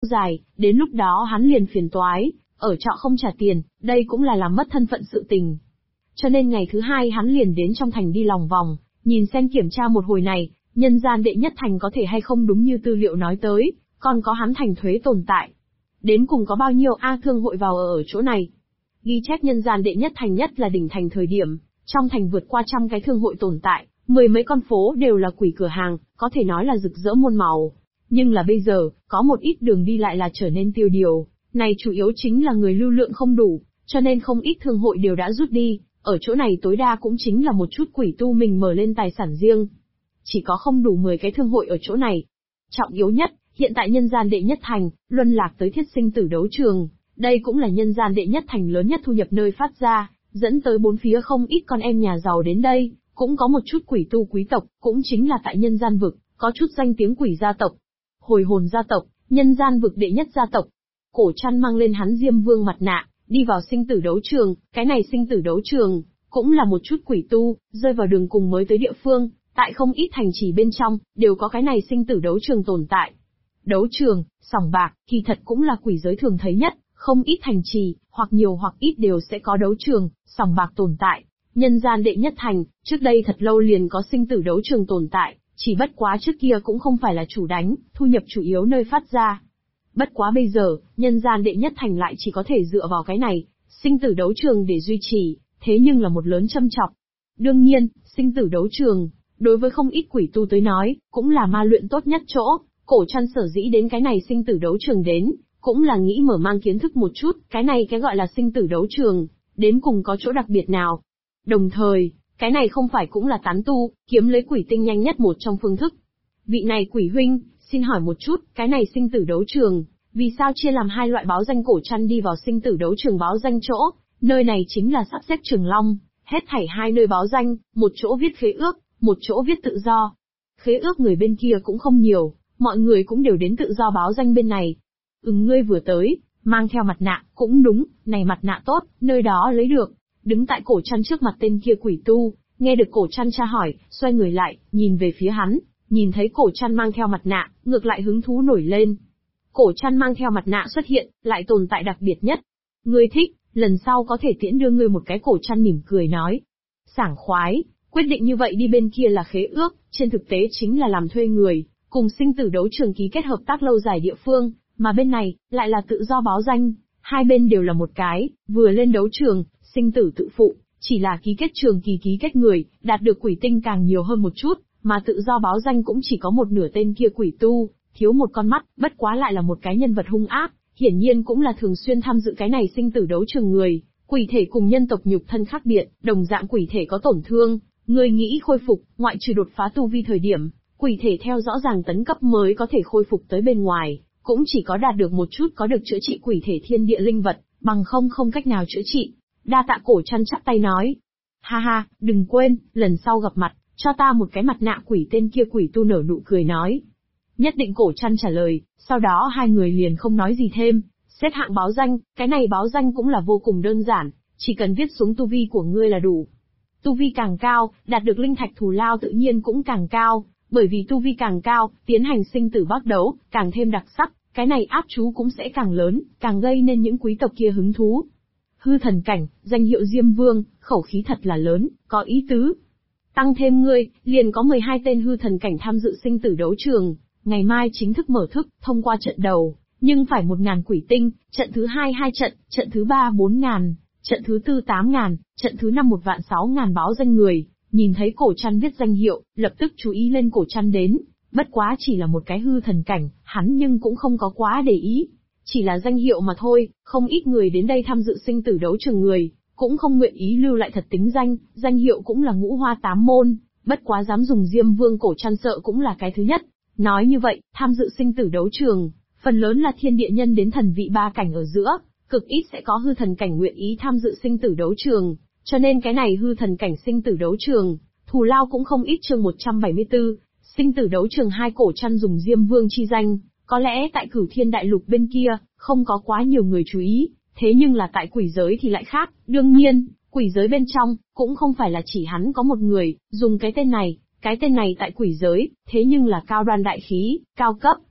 dài, đến lúc đó hắn liền phiền toái, ở trọ không trả tiền, đây cũng là làm mất thân phận sự tình. Cho nên ngày thứ hai hắn liền đến trong thành đi lòng vòng, nhìn xem kiểm tra một hồi này, nhân gian đệ nhất thành có thể hay không đúng như tư liệu nói tới, còn có hắn thành thuế tồn tại. Đến cùng có bao nhiêu A thương hội vào ở chỗ này. Ghi chép nhân gian đệ nhất thành nhất là đỉnh thành thời điểm, trong thành vượt qua 100 cái thương hội tồn tại, 10 mấy con phố đều là quỷ cửa hàng, có thể nói là rực rỡ muôn màu. Nhưng là bây giờ, có một ít đường đi lại là trở nên tiêu điều, này chủ yếu chính là người lưu lượng không đủ, cho nên không ít thương hội đều đã rút đi, ở chỗ này tối đa cũng chính là một chút quỷ tu mình mở lên tài sản riêng. Chỉ có không đủ 10 cái thương hội ở chỗ này. Trọng yếu nhất, hiện tại nhân gian đệ nhất thành, luân lạc tới thiết sinh tử đấu trường, đây cũng là nhân gian đệ nhất thành lớn nhất thu nhập nơi phát ra, dẫn tới bốn phía không ít con em nhà giàu đến đây, cũng có một chút quỷ tu quý tộc, cũng chính là tại nhân gian vực, có chút danh tiếng quỷ gia tộc. Hồi hồn gia tộc, nhân gian vực đệ nhất gia tộc. Cổ Trăn mang lên hắn Diêm Vương mặt nạ, đi vào sinh tử đấu trường, cái này sinh tử đấu trường, cũng là một chút quỷ tu, rơi vào đường cùng mới tới địa phương, tại không ít thành trì bên trong, đều có cái này sinh tử đấu trường tồn tại. Đấu trường, sòng bạc, kỳ thật cũng là quỷ giới thường thấy nhất, không ít thành trì, hoặc nhiều hoặc ít đều sẽ có đấu trường, sòng bạc tồn tại. Nhân gian đệ nhất thành, trước đây thật lâu liền có sinh tử đấu trường tồn tại, chỉ bất quá trước kia cũng không phải là chủ đánh, thu nhập chủ yếu nơi phát ra. Bất quá bây giờ, nhân gian đệ nhất thành lại chỉ có thể dựa vào cái này, sinh tử đấu trường để duy trì, thế nhưng là một lớn châm chọc. Đương nhiên, sinh tử đấu trường, đối với không ít quỷ tu tới nói, cũng là ma luyện tốt nhất chỗ. Cổ Trăn sở dĩ đến cái này sinh tử đấu trường đến, cũng là nghĩ mở mang kiến thức một chút, cái này cái gọi là sinh tử đấu trường, đến cùng có chỗ đặc biệt nào. Đồng thời, cái này không phải cũng là tán tu, kiếm lấy quỷ tinh nhanh nhất một trong phương thức. Vị này quỷ huynh, xin hỏi một chút, cái này sinh tử đấu trường, vì sao chia làm hai loại báo danh? Cổ Trăn đi vào sinh tử đấu trường báo danh chỗ, nơi này chính là sắp xếp Trường Long, hết thảy hai nơi báo danh, một chỗ viết khế ước, một chỗ viết tự do. Khế ước người bên kia cũng không nhiều, mọi người cũng đều đến tự do báo danh bên này. Ngươi vừa tới, mang theo mặt nạ, cũng đúng, này mặt nạ tốt, nơi đó lấy được. Đứng tại Cổ Trăn trước mặt tên kia quỷ tu, nghe được Cổ Trăn tra hỏi, xoay người lại, nhìn về phía hắn, nhìn thấy Cổ Trăn mang theo mặt nạ, ngược lại hứng thú nổi lên. Cổ Trăn mang theo mặt nạ xuất hiện, lại tồn tại đặc biệt nhất. Ngươi thích, lần sau có thể tiễn đưa ngươi một cái. Cổ Trăn mỉm cười nói. Sảng khoái, quyết định như vậy đi. Bên kia là khế ước, trên thực tế chính là làm thuê người, cùng sinh tử đấu trường ký kết hợp tác lâu dài địa phương, mà bên này, lại là tự do báo danh, hai bên đều là một cái, vừa lên đấu trường, sinh tử tự phụ, chỉ là ký kết trường kỳ ký kết người, đạt được quỷ tinh càng nhiều hơn một chút, mà tự do báo danh cũng chỉ có một nửa tên kia quỷ tu, thiếu một con mắt, bất quá lại là một cái nhân vật hung ác, hiển nhiên cũng là thường xuyên tham dự cái này sinh tử đấu trường người. Quỷ thể cùng nhân tộc nhục thân khác biệt, đồng dạng quỷ thể có tổn thương, người nghĩ khôi phục, ngoại trừ đột phá tu vi thời điểm, quỷ thể theo rõ ràng tấn cấp mới có thể khôi phục tới bên ngoài, cũng chỉ có đạt được một chút có được chữa trị quỷ thể thiên địa linh vật, bằng không cách nào chữa trị. Đa tạ. Cổ Trăn chắp tay nói. Ha ha, đừng quên, lần sau gặp mặt, cho ta một cái mặt nạ. Quỷ tên kia quỷ tu nở nụ cười nói. Nhất định. Cổ Trăn trả lời, sau đó hai người liền không nói gì thêm. Xếp hạng báo danh, cái này báo danh cũng là vô cùng đơn giản, chỉ cần viết xuống tu vi của ngươi là đủ. Tu vi càng cao, đạt được linh thạch thù lao tự nhiên cũng càng cao, bởi vì tu vi càng cao, tiến hành sinh tử bác đấu, càng thêm đặc sắc, cái này áp chú cũng sẽ càng lớn, càng gây nên những quý tộc kia hứng thú. Hư thần cảnh, danh hiệu Diêm Vương, khẩu khí thật là lớn, có ý tứ. Tăng thêm ngươi, liền có 12 tên hư thần cảnh tham dự sinh tử đấu trường, ngày mai chính thức mở thức, thông qua trận đầu, nhưng phải 1.000 quỷ tinh, trận thứ 2 2 trận, trận thứ 3 4.000, trận thứ 4 8.000, trận thứ 5 1.600.000 báo danh người. Nhìn thấy Cổ Trăn viết danh hiệu, lập tức chú ý lên Cổ Trăn đến, bất quá chỉ là một cái hư thần cảnh, hắn nhưng cũng không có quá để ý. Chỉ là danh hiệu mà thôi, không ít người đến đây tham dự sinh tử đấu trường người, cũng không nguyện ý lưu lại thật tính danh hiệu cũng là ngũ hoa tám môn, bất quá dám dùng Diêm Vương. Cổ Trăn sợ cũng là cái thứ nhất. Nói như vậy, tham dự sinh tử đấu trường, phần lớn là thiên địa nhân đến thần vị 3 cảnh ở giữa, cực ít sẽ có hư thần cảnh nguyện ý tham dự sinh tử đấu trường, cho nên cái này hư thần cảnh sinh tử đấu trường, thù lao cũng không ít. Chương 174, sinh tử đấu trường 2. Cổ Trăn dùng Diêm Vương chi danh, có lẽ tại Cửu Thiên Đại Lục bên kia, không có quá nhiều người chú ý, thế nhưng là tại quỷ giới thì lại khác, đương nhiên, quỷ giới bên trong, cũng không phải là chỉ hắn có một người, dùng cái tên này tại quỷ giới, thế nhưng là cao đoan đại khí, cao cấp.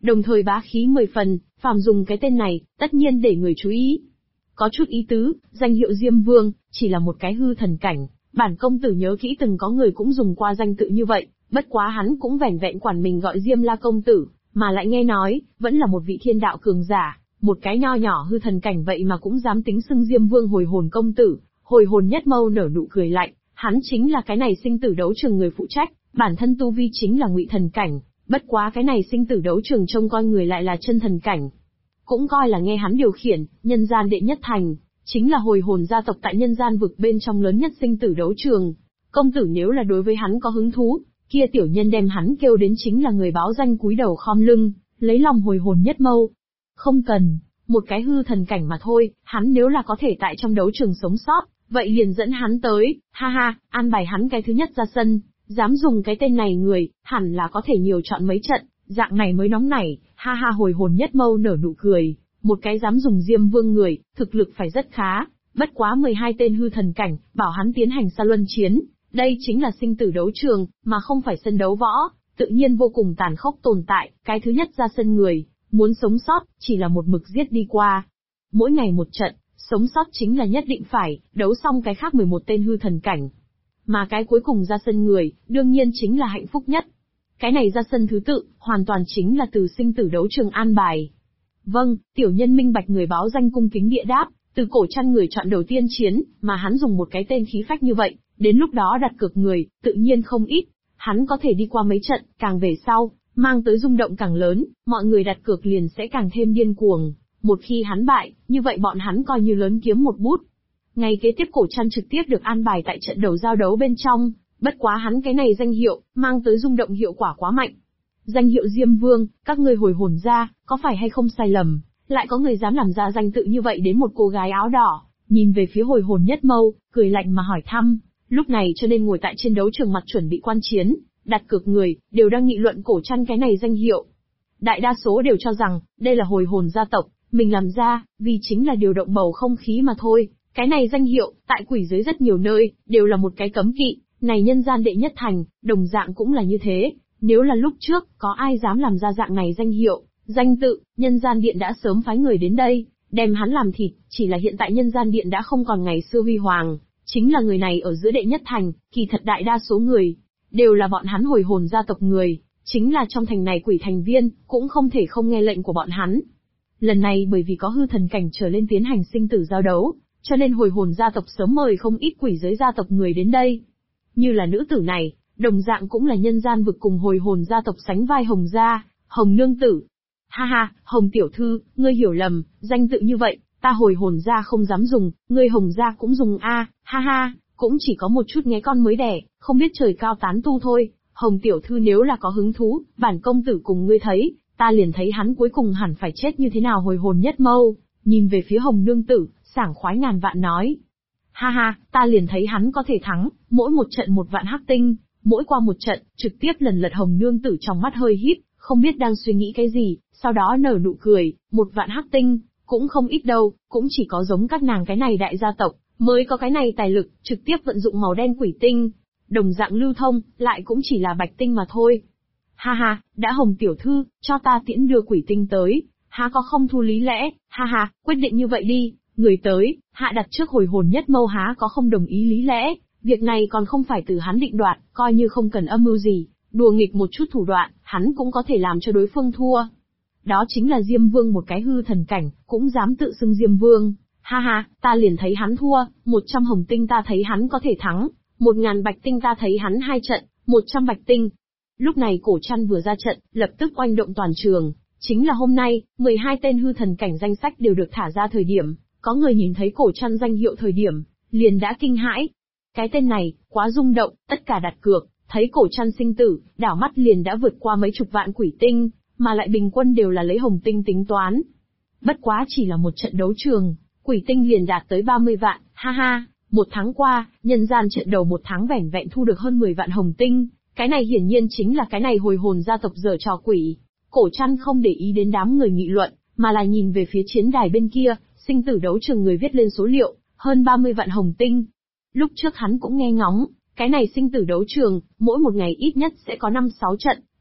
đồng thời bá khí 10 phần, phàm dùng cái tên này, tất nhiên để người chú ý. Có chút ý tứ, danh hiệu Diêm Vương, chỉ là một cái hư thần cảnh, bản công tử nhớ kỹ từng có người cũng dùng qua danh tự như vậy, bất quá hắn cũng vẻn vẹn quản mình gọi Diêm La công tử, mà lại nghe nói, vẫn là một vị thiên đạo cường giả, một cái nho nhỏ hư thần cảnh vậy mà cũng dám tính xưng Diêm Vương hồi hồn công tử. Hồi hồn nhất mâu nở nụ cười lạnh, hắn chính là cái này sinh tử đấu trường người phụ trách, bản thân tu vi chính là ngụy thần cảnh, bất quá cái này sinh tử đấu trường trông coi người lại là chân thần cảnh. Cũng coi là nghe hắn điều khiển, nhân gian đệ nhất thành, chính là hồi hồn gia tộc tại nhân gian vực bên trong lớn nhất sinh tử đấu trường. Công tử nếu là đối với hắn có hứng thú, kia tiểu nhân đem hắn kêu đến chính là người báo danh cúi đầu khom lưng, lấy lòng hồi hồn nhất mâu. Không cần, một cái hư thần cảnh mà thôi, hắn nếu là có thể tại trong đấu trường sống sót, vậy liền dẫn hắn tới, ha ha, an bài hắn cái thứ nhất ra sân, dám dùng cái tên này người, hẳn là có thể nhiều chọn mấy trận, dạng này mới nóng nảy, ha ha hồi hồn nhất mâu nở nụ cười, một cái dám dùng Diêm Vương người, thực lực phải rất khá, bất quá 12 tên hư thần cảnh, bảo hắn tiến hành xa luân chiến, đây chính là sinh tử đấu trường, mà không phải sân đấu võ, tự nhiên vô cùng tàn khốc tồn tại, cái thứ nhất ra sân người, muốn sống sót, chỉ là một mực giết đi qua. Mỗi ngày một trận, sống sót chính là nhất định phải, đấu xong cái khác 11 tên hư thần cảnh. Mà cái cuối cùng ra sân người, đương nhiên chính là hạnh phúc nhất. Cái này ra sân thứ tự, hoàn toàn chính là từ sinh tử đấu trường an bài. Vâng, tiểu nhân minh bạch người báo danh cung kính địa đáp, từ cổ chăn người chọn đầu tiên chiến, mà hắn dùng một cái tên khí phách như vậy, đến lúc đó đặt cược người, tự nhiên không ít. Hắn có thể đi qua mấy trận, càng về sau, mang tới rung động càng lớn, mọi người đặt cược liền sẽ càng thêm điên cuồng. Một khi hắn bại, như vậy bọn hắn coi như lớn kiếm một bút. Ngày kế tiếp cổ chăn trực tiếp được an bài tại trận đầu giao đấu bên trong, bất quá hắn cái này danh hiệu, mang tới rung động hiệu quả quá mạnh. Danh hiệu Diêm Vương, các ngươi hồi hồn ra, có phải hay không sai lầm, lại có người dám làm ra danh tự như vậy đến một cô gái áo đỏ, nhìn về phía hồi hồn nhất mâu, cười lạnh mà hỏi thăm, lúc này cho nên ngồi tại trên đấu trường mặt chuẩn bị quan chiến, đặt cược người, đều đang nghị luận cổ chăn cái này danh hiệu. Đại đa số đều cho rằng, đây là hồi hồn gia tộc, mình làm ra, vì chính là điều động bầu không khí mà thôi. Cái này danh hiệu, tại quỷ giới rất nhiều nơi, đều là một cái cấm kỵ, này nhân gian đệ nhất thành, đồng dạng cũng là như thế. Nếu là lúc trước, có ai dám làm ra dạng này danh hiệu, danh tự, nhân gian điện đã sớm phái người đến đây, đem hắn làm thịt, chỉ là hiện tại nhân gian điện đã không còn ngày xưa huy hoàng, chính là người này ở giữa đệ nhất thành, kỳ thật đại đa số người, đều là bọn hắn hồi hồn gia tộc người, chính là trong thành này quỷ thành viên, cũng không thể không nghe lệnh của bọn hắn. Lần này bởi vì có hư thần cảnh trở lên tiến hành sinh tử giao đấu, cho nên hồi hồn gia tộc sớm mời không ít quỷ giới gia tộc người đến đây. Như là nữ tử này, đồng dạng cũng là nhân gian vực cùng hồi hồn gia tộc sánh vai Hồng gia, Hồng nương tử. Ha ha, Hồng tiểu thư, ngươi hiểu lầm, danh tự như vậy, ta hồi hồn gia không dám dùng, ngươi Hồng gia cũng dùng a, ha ha, cũng chỉ có một chút nghe con mới đẻ, không biết trời cao tán tu thôi. Hồng tiểu thư nếu là có hứng thú, bản công tử cùng ngươi thấy, ta liền thấy hắn cuối cùng hẳn phải chết như thế nào hồi hồn nhất mâu, nhìn về phía Hồng nương tử, sảng khoái ngàn vạn nói. Ha ha, ta liền thấy hắn có thể thắng, mỗi một trận một vạn hắc tinh, mỗi qua một trận, trực tiếp lần lượt Hồng nương tử trong mắt hơi híp, không biết đang suy nghĩ cái gì, sau đó nở nụ cười, một vạn hắc tinh, cũng không ít đâu, cũng chỉ có giống các nàng cái này đại gia tộc, mới có cái này tài lực, trực tiếp vận dụng màu đen quỷ tinh, đồng dạng lưu thông, lại cũng chỉ là bạch tinh mà thôi. Ha ha, đã Hồng tiểu thư, cho ta tiễn đưa quỷ tinh tới, há có không thu lý lẽ, ha ha, quyết định như vậy đi, người tới, hạ đặt trước hồi hồn nhất mâu há có không đồng ý lý lẽ, việc này còn không phải từ hắn định đoạt, coi như không cần âm mưu gì, đùa nghịch một chút thủ đoạn, hắn cũng có thể làm cho đối phương thua. Đó chính là Diêm Vương một cái hư thần cảnh, cũng dám tự xưng Diêm Vương, ha ha, ta liền thấy hắn thua, 100 hồng tinh ta thấy hắn có thể thắng, 1000 bạch tinh ta thấy hắn 2 trận, 100 bạch tinh. Lúc này cổ chăn vừa ra trận, lập tức oanh động toàn trường, chính là hôm nay, 12 tên hư thần cảnh danh sách đều được thả ra thời điểm, có người nhìn thấy cổ chăn danh hiệu thời điểm, liền đã kinh hãi. Cái tên này, quá rung động, tất cả đặt cược, thấy cổ chăn sinh tử, đảo mắt liền đã vượt qua mấy chục vạn quỷ tinh, mà lại bình quân đều là lấy hồng tinh tính toán. Bất quá chỉ là một trận đấu trường, quỷ tinh liền đạt tới 30 vạn, ha ha, một tháng qua, nhân gian trận đầu một tháng vẻn vẹn thu được hơn 10 vạn hồng tinh, cái này hiển nhiên chính là cái này hồi hồn gia tộc giở trò quỷ. Cổ chăn không để ý đến đám người nghị luận, mà là nhìn về phía chiến đài bên kia, sinh tử đấu trường người viết lên số liệu, hơn 30 vạn hồng tinh. Lúc trước hắn cũng nghe ngóng, cái này sinh tử đấu trường, mỗi một ngày ít nhất sẽ có 5-6 trận,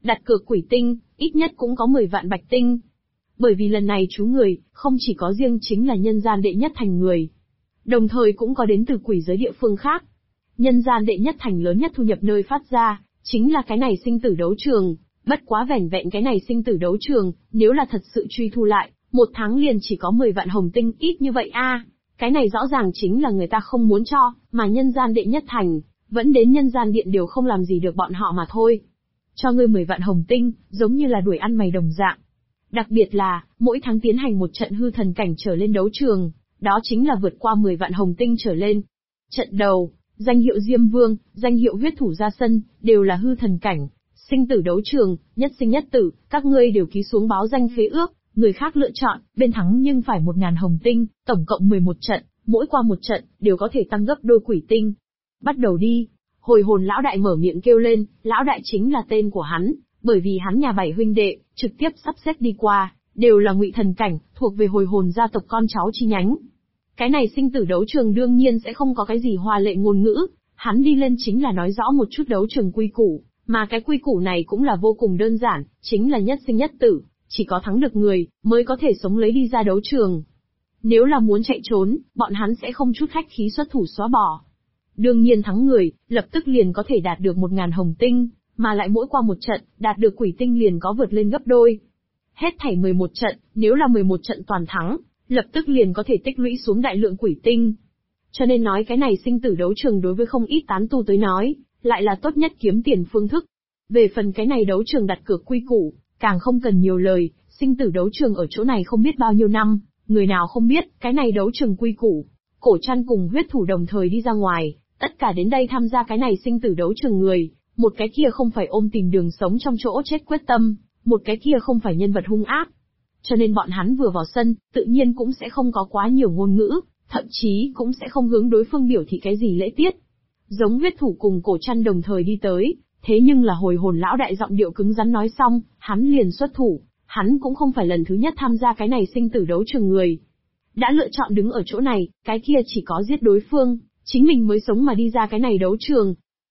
đặt cược quỷ tinh, ít nhất cũng có 10 vạn bạch tinh. Bởi vì lần này chú người, không chỉ có riêng chính là nhân gian đệ nhất thành người, đồng thời cũng có đến từ quỷ giới địa phương khác. Nhân gian đệ nhất thành lớn nhất thu nhập nơi phát ra, chính là cái này sinh tử đấu trường. Bất quá vẻn vẹn cái này sinh tử đấu trường, nếu là thật sự truy thu lại, một tháng liền chỉ có 10 vạn hồng tinh, ít như vậy a. Cái này rõ ràng chính là người ta không muốn cho, mà nhân gian đệ nhất thành, vẫn đến nhân gian điện đều không làm gì được bọn họ mà thôi. Cho ngươi 10 vạn hồng tinh, giống như là đuổi ăn mày đồng dạng. Đặc biệt là, mỗi tháng tiến hành một trận hư thần cảnh trở lên đấu trường, đó chính là vượt qua 10 vạn hồng tinh trở lên. Trận đầu, danh hiệu Diêm Vương, danh hiệu huyết thủ ra sân, đều là hư thần cảnh. Sinh tử đấu trường, nhất sinh nhất tử, các ngươi đều ký xuống báo danh khế ước, người khác lựa chọn, bên thắng nhưng phải 1.000 hồng tinh, tổng cộng 11 trận, mỗi qua một trận, đều có thể tăng gấp đôi quỷ tinh. Bắt đầu đi. Hồi hồn lão đại mở miệng kêu lên, lão đại chính là tên của hắn, bởi vì hắn nhà 7 huynh đệ, trực tiếp sắp xếp đi qua, đều là ngụy thần cảnh, thuộc về hồi hồn gia tộc con cháu chi nhánh. Cái này sinh tử đấu trường đương nhiên sẽ không có cái gì hoa lệ ngôn ngữ, hắn đi lên chính là nói rõ một chút đấu trường quy củ, mà cái quy củ này cũng là vô cùng đơn giản, chính là nhất sinh nhất tử, chỉ có thắng được người, mới có thể sống lấy đi ra đấu trường. Nếu là muốn chạy trốn, bọn hắn sẽ không chút khách khí xuất thủ xóa bỏ. Đương nhiên thắng người, lập tức liền có thể đạt được 1.000 hồng tinh, mà lại mỗi qua một trận, đạt được quỷ tinh liền có vượt lên gấp đôi. Hết thảy 11 trận, nếu là 11 trận toàn thắng, lập tức liền có thể tích lũy xuống đại lượng quỷ tinh. Cho nên nói cái này sinh tử đấu trường đối với không ít tán tu tới nói, lại là tốt nhất kiếm tiền phương thức. Về phần cái này đấu trường đặt cược quy củ, càng không cần nhiều lời, sinh tử đấu trường ở chỗ này không biết bao nhiêu năm, người nào không biết, cái này đấu trường quy củ. Cổ Trăn cùng huyết thủ đồng thời đi ra ngoài, tất cả đến đây tham gia cái này sinh tử đấu trường người, một cái kia không phải ôm tìm đường sống trong chỗ chết quyết tâm, một cái kia không phải nhân vật hung ác. Cho nên bọn hắn vừa vào sân, tự nhiên cũng sẽ không có quá nhiều ngôn ngữ, thậm chí cũng sẽ không hướng đối phương biểu thị cái gì lễ tiết. Giống huyết thủ cùng Cổ Trăn đồng thời đi tới, thế nhưng là hồi hồn lão đại giọng điệu cứng rắn nói xong, hắn liền xuất thủ, hắn cũng không phải lần thứ nhất tham gia cái này sinh tử đấu trường người. Đã lựa chọn đứng ở chỗ này, cái kia chỉ có giết đối phương, chính mình mới sống mà đi ra cái này đấu trường.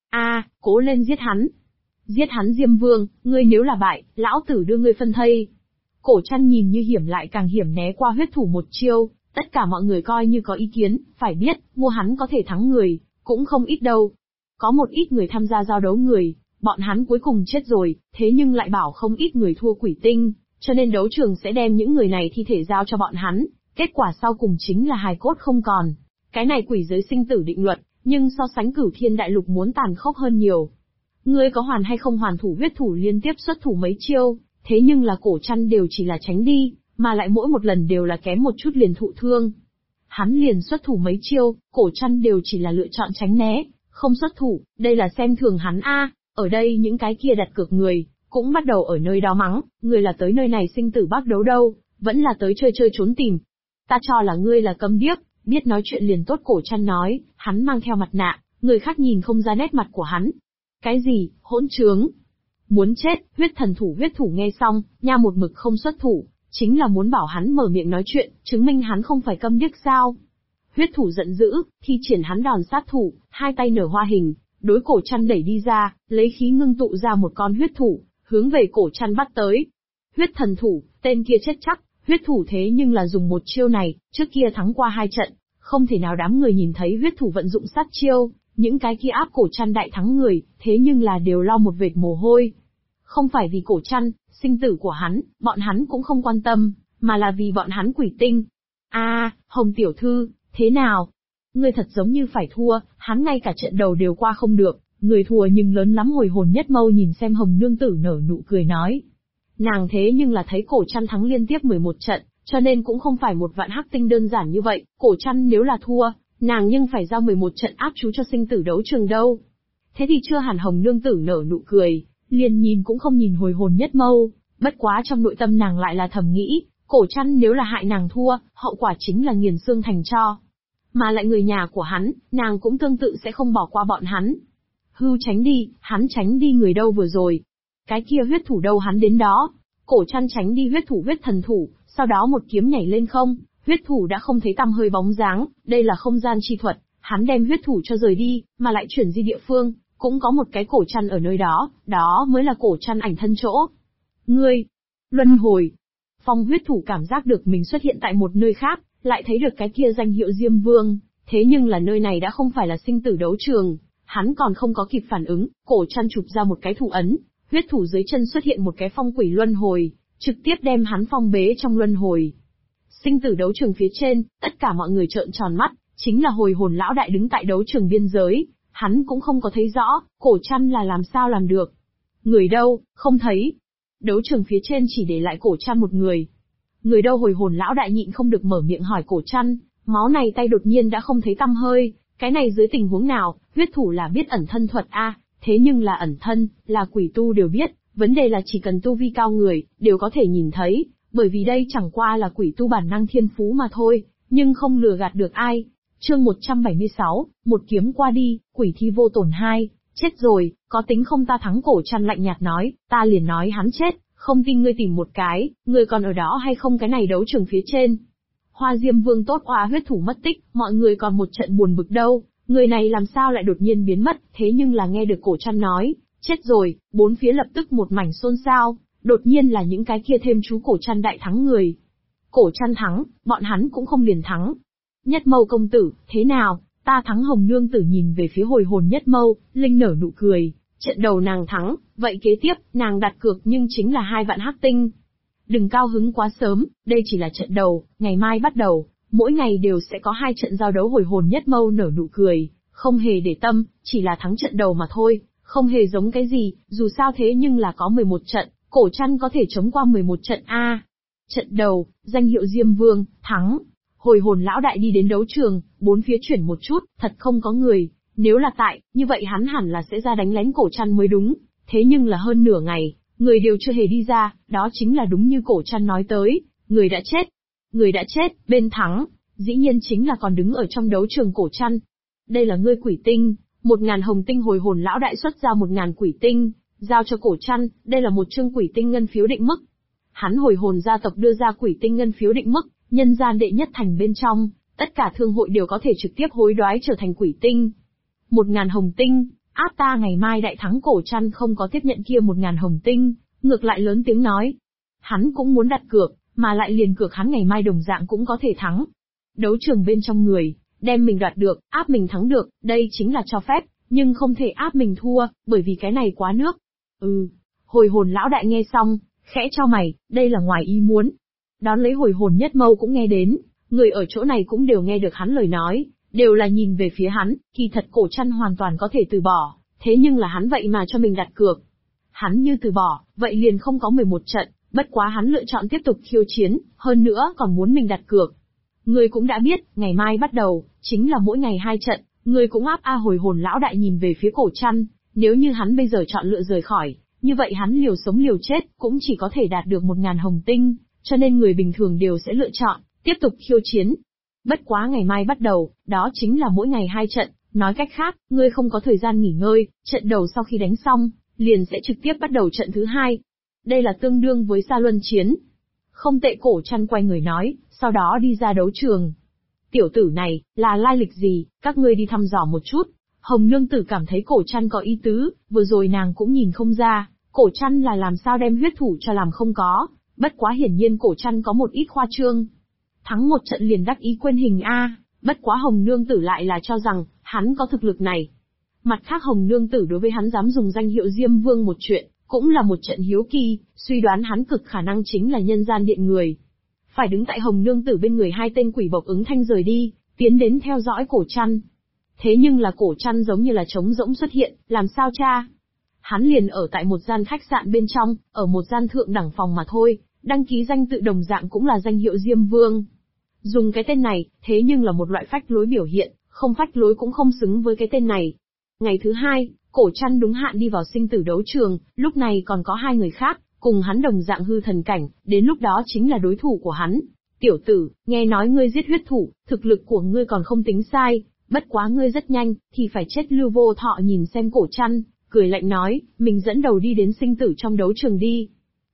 Cố lên giết hắn. Giết hắn Diêm Vương, ngươi nếu là bại, lão tử đưa ngươi phân thây. Cổ Trăn nhìn như hiểm lại càng hiểm né qua huyết thủ một chiêu, tất cả mọi người coi như có ý kiến, phải biết, mua hắn có thể thắng người, cũng không ít đâu. Có một ít người tham gia giao đấu người, bọn hắn cuối cùng chết rồi, thế nhưng lại bảo không ít người thua quỷ tinh, cho nên đấu trường sẽ đem những người này thi thể giao cho bọn hắn, kết quả sau cùng chính là hài cốt không còn. Cái này quỷ giới sinh tử định luật, nhưng so sánh Cửu Thiên Đại Lục muốn tàn khốc hơn nhiều. Ngươi có hoàn hay không hoàn thủ huyết thủ liên tiếp xuất thủ mấy chiêu, thế nhưng là Cổ Trăn đều chỉ là tránh đi, mà lại mỗi một lần đều là kém một chút liền thụ thương. Hắn liền xuất thủ mấy chiêu, Cổ Trăn đều chỉ là lựa chọn tránh né, không xuất thủ, đây là xem thường hắn Ở đây những cái kia đặt cược người, cũng bắt đầu ở nơi đó mắng, người là tới nơi này sinh tử bác đấu đâu, vẫn là tới chơi chơi trốn tìm. Ta cho là ngươi là câm điếc, biết nói chuyện liền tốt. Cổ Trăn nói, hắn mang theo mặt nạ, người khác nhìn không ra nét mặt của hắn. Cái gì, hỗn trướng? Muốn chết, huyết thủ nghe xong, nha một mực không xuất thủ, chính là muốn bảo hắn mở miệng nói chuyện, chứng minh hắn không phải câm điếc sao. Huyết thủ giận dữ, thi triển hắn đòn sát thủ, hai tay nở hoa hình, đối Cổ Trăn đẩy đi ra, lấy khí ngưng tụ ra một con huyết thủ, hướng về Cổ Trăn bắt tới. Huyết thần thủ, tên kia chết chắc, huyết thủ thế nhưng là dùng một chiêu này, trước kia thắng qua 2 trận, không thể nào đám người nhìn thấy huyết thủ vận dụng sát chiêu, những cái kia áp Cổ Trăn đại thắng người, thế nhưng là đều lau một vệt mồ hôi. Không phải vì Cổ Trăn, sinh tử của hắn, bọn hắn cũng không quan tâm, mà là vì bọn hắn quỷ tinh. Hồng tiểu thư, thế nào? Ngươi thật giống như phải thua, hắn ngay cả trận đầu đều qua không được, người thua nhưng lớn lắm. Hồi hồn nhất mâu nhìn xem Hồng nương tử nở nụ cười nói. Nàng thế nhưng là thấy Cổ Trăn thắng liên tiếp 11 trận, cho nên cũng không phải một vạn hắc tinh đơn giản như vậy, Cổ Trăn nếu là thua, nàng nhưng phải giao 11 trận áp chú cho sinh tử đấu trường đâu. Thế thì chưa hẳn. Hồng nương tử nở nụ cười, liền nhìn cũng không nhìn hồi hồn nhất mâu, bất quá trong nội tâm nàng lại là thầm nghĩ, Cổ Trăn nếu là hại nàng thua, hậu quả chính là nghiền xương thành tro. Mà lại người nhà của hắn, nàng cũng tương tự sẽ không bỏ qua bọn hắn. Hưu tránh đi, hắn tránh đi người đâu vừa rồi. Cái kia huyết thủ đâu hắn đến đó. Cổ Trăn tránh đi huyết thủ huyết thần thủ, sau đó một kiếm nhảy lên không, huyết thủ đã không thấy tăm hơi bóng dáng, đây là không gian chi thuật, hắn đem huyết thủ cho rời đi, mà lại chuyển di địa phương, cũng có một cái cổ chăn ở nơi đó, đó mới là cổ chăn ảnh thân chỗ. Ngươi, luân hồi. Phong huyết thủ cảm giác được mình xuất hiện tại một nơi khác, lại thấy được cái kia danh hiệu Diêm Vương, thế nhưng là nơi này đã không phải là sinh tử đấu trường, hắn còn không có kịp phản ứng, cổ chăn chụp ra một cái thủ ấn, huyết thủ dưới chân xuất hiện một cái phong quỷ luân hồi, trực tiếp đem hắn phong bế trong luân hồi. Sinh tử đấu trường phía trên, tất cả mọi người trợn tròn mắt, chính là hồi hồn lão đại đứng tại đấu trường biên giới, hắn cũng không có thấy rõ, cổ chăn là làm sao làm được. Người đâu, không thấy. Đấu trường phía trên chỉ để lại cổ chăn một người. Người đâu hồi hồn lão đại nhịn không được mở miệng hỏi cổ chăn, máu này tay đột nhiên đã không thấy tăm hơi, cái này dưới tình huống nào, huyết thủ là biết ẩn thân thuật a, thế nhưng là ẩn thân, là quỷ tu đều biết, vấn đề là chỉ cần tu vi cao người, đều có thể nhìn thấy, bởi vì đây chẳng qua là quỷ tu bản năng thiên phú mà thôi, nhưng không lừa gạt được ai. Chương 176, một kiếm qua đi, quỷ thi vô tổn 2, chết rồi, có tính không ta thắng cổ chăn lạnh nhạt nói, ta liền nói hắn chết, không tin ngươi tìm một cái, ngươi còn ở đó hay không cái này đấu trường phía trên. Hoa Diêm Vương tốt oa huyết thủ mất tích, mọi người còn một trận buồn bực đâu, người này làm sao lại đột nhiên biến mất, thế nhưng là nghe được cổ chăn nói, chết rồi, bốn phía lập tức một mảnh xôn xao, đột nhiên là những cái kia thêm chú cổ chăn đại thắng người. Cổ chăn thắng, bọn hắn cũng không liền thắng. Nhất Mâu công tử, thế nào, ta thắng. Hồng nương tử nhìn về phía hồi hồn Nhất Mâu, linh nở nụ cười, trận đầu nàng thắng, vậy kế tiếp, nàng đặt cược nhưng chính là 2 vạn hắc tinh. Đừng cao hứng quá sớm, đây chỉ là trận đầu, ngày mai bắt đầu, mỗi ngày đều sẽ có 2 trận giao đấu. Hồi hồn Nhất Mâu nở nụ cười, không hề để tâm, chỉ là thắng trận đầu mà thôi, không hề giống cái gì, dù sao thế nhưng là có 11 trận, cổ chăn có thể chống qua 11 trận a. Trận đầu, danh hiệu Diêm Vương, thắng. Hồi hồn lão đại đi đến đấu trường, bốn phía chuyển một chút, thật không có người, nếu là tại, như vậy hắn hẳn là sẽ ra đánh lén cổ chăn mới đúng, thế nhưng là hơn nửa ngày, người đều chưa hề đi ra, đó chính là đúng như cổ chăn nói tới, người đã chết. Người đã chết, bên thắng, dĩ nhiên chính là còn đứng ở trong đấu trường cổ chăn. Đây là ngươi quỷ tinh, 1000 hồng tinh. Hồi hồn lão đại xuất ra 1000 quỷ tinh, giao cho cổ chăn, đây là một chương quỷ tinh ngân phiếu định mức. Hắn hồi hồn gia tộc đưa ra quỷ tinh ngân phiếu định mức, nhân gian đệ nhất thành bên trong, tất cả thương hội đều có thể trực tiếp hối đoái trở thành quỷ tinh. 1000 hồng tinh, áp ta ngày mai đại thắng. Cổ chăn không có tiếp nhận kia 1000 hồng tinh, ngược lại lớn tiếng nói. Hắn cũng muốn đặt cược, mà lại liền cược hắn ngày mai đồng dạng cũng có thể thắng. Đấu trường bên trong người, đem mình đoạt được, áp mình thắng được, đây chính là cho phép, nhưng không thể áp mình thua, bởi vì cái này quá nước. Hồi hồn lão đại nghe xong, khẽ cho mày, đây là ngoài ý muốn. Đón lấy hồi hồn Nhất Mâu cũng nghe đến, người ở chỗ này cũng đều nghe được hắn lời nói, đều là nhìn về phía hắn, kỳ thật cổ chăn hoàn toàn có thể từ bỏ, thế nhưng là hắn vậy mà cho mình đặt cược. Hắn như từ bỏ, vậy liền không có 11 trận, bất quá hắn lựa chọn tiếp tục khiêu chiến, hơn nữa còn muốn mình đặt cược. Ngươi cũng đã biết, ngày mai bắt đầu, chính là mỗi ngày 2 trận, ngươi cũng áp a. Hồi hồn lão đại nhìn về phía cổ chăn, nếu như hắn bây giờ chọn lựa rời khỏi, như vậy hắn liều sống liều chết, cũng chỉ có thể đạt được 1000 hồng tinh, cho nên người bình thường đều sẽ lựa chọn, tiếp tục khiêu chiến. Bất quá ngày mai bắt đầu, đó chính là mỗi ngày 2 trận, nói cách khác, ngươi không có thời gian nghỉ ngơi, trận đầu sau khi đánh xong, liền sẽ trực tiếp bắt đầu trận thứ 2. Đây là tương đương với sa luân chiến. Không tệ. Cổ chăn quay người nói, sau đó đi ra đấu trường. Tiểu tử này, là lai lịch gì, các ngươi đi thăm dò một chút. Hồng nương tử cảm thấy cổ chăn có ý tứ, vừa rồi nàng cũng nhìn không ra, cổ chăn là làm sao đem huyết thủ cho làm không có, bất quá hiển nhiên cổ chăn có một ít khoa trương. Thắng một trận liền đắc ý quên hình a, bất quá hồng nương tử lại là cho rằng, hắn có thực lực này. Mặt khác hồng nương tử đối với hắn dám dùng danh hiệu Diêm Vương một chuyện, cũng là một trận hiếu kỳ, suy đoán hắn cực khả năng chính là nhân gian điện người. Phải đứng tại hồng nương tử bên người 2 tên quỷ bộc ứng thanh rời đi, tiến đến theo dõi cổ chăn. Thế nhưng là cổ chăn giống như là trống rỗng xuất hiện, làm sao cha? Hắn liền ở tại một gian khách sạn bên trong, ở một gian thượng đẳng phòng mà thôi, đăng ký danh tự đồng dạng cũng là danh hiệu Diêm Vương. Dùng cái tên này, thế nhưng là một loại phách lối biểu hiện, không phách lối cũng không xứng với cái tên này. Ngày thứ 2, cổ chăn đúng hạn đi vào sinh tử đấu trường, lúc này còn có 2 người khác, cùng hắn đồng dạng hư thần cảnh, đến lúc đó chính là đối thủ của hắn. Tiểu tử, nghe nói ngươi giết huyết thủ, thực lực của ngươi còn không tính sai, bất quá ngươi rất nhanh, thì phải chết. Lưu Vô Thọ nhìn xem cổ chăn, cười lạnh nói, mình dẫn đầu đi đến sinh tử trong đấu trường đi.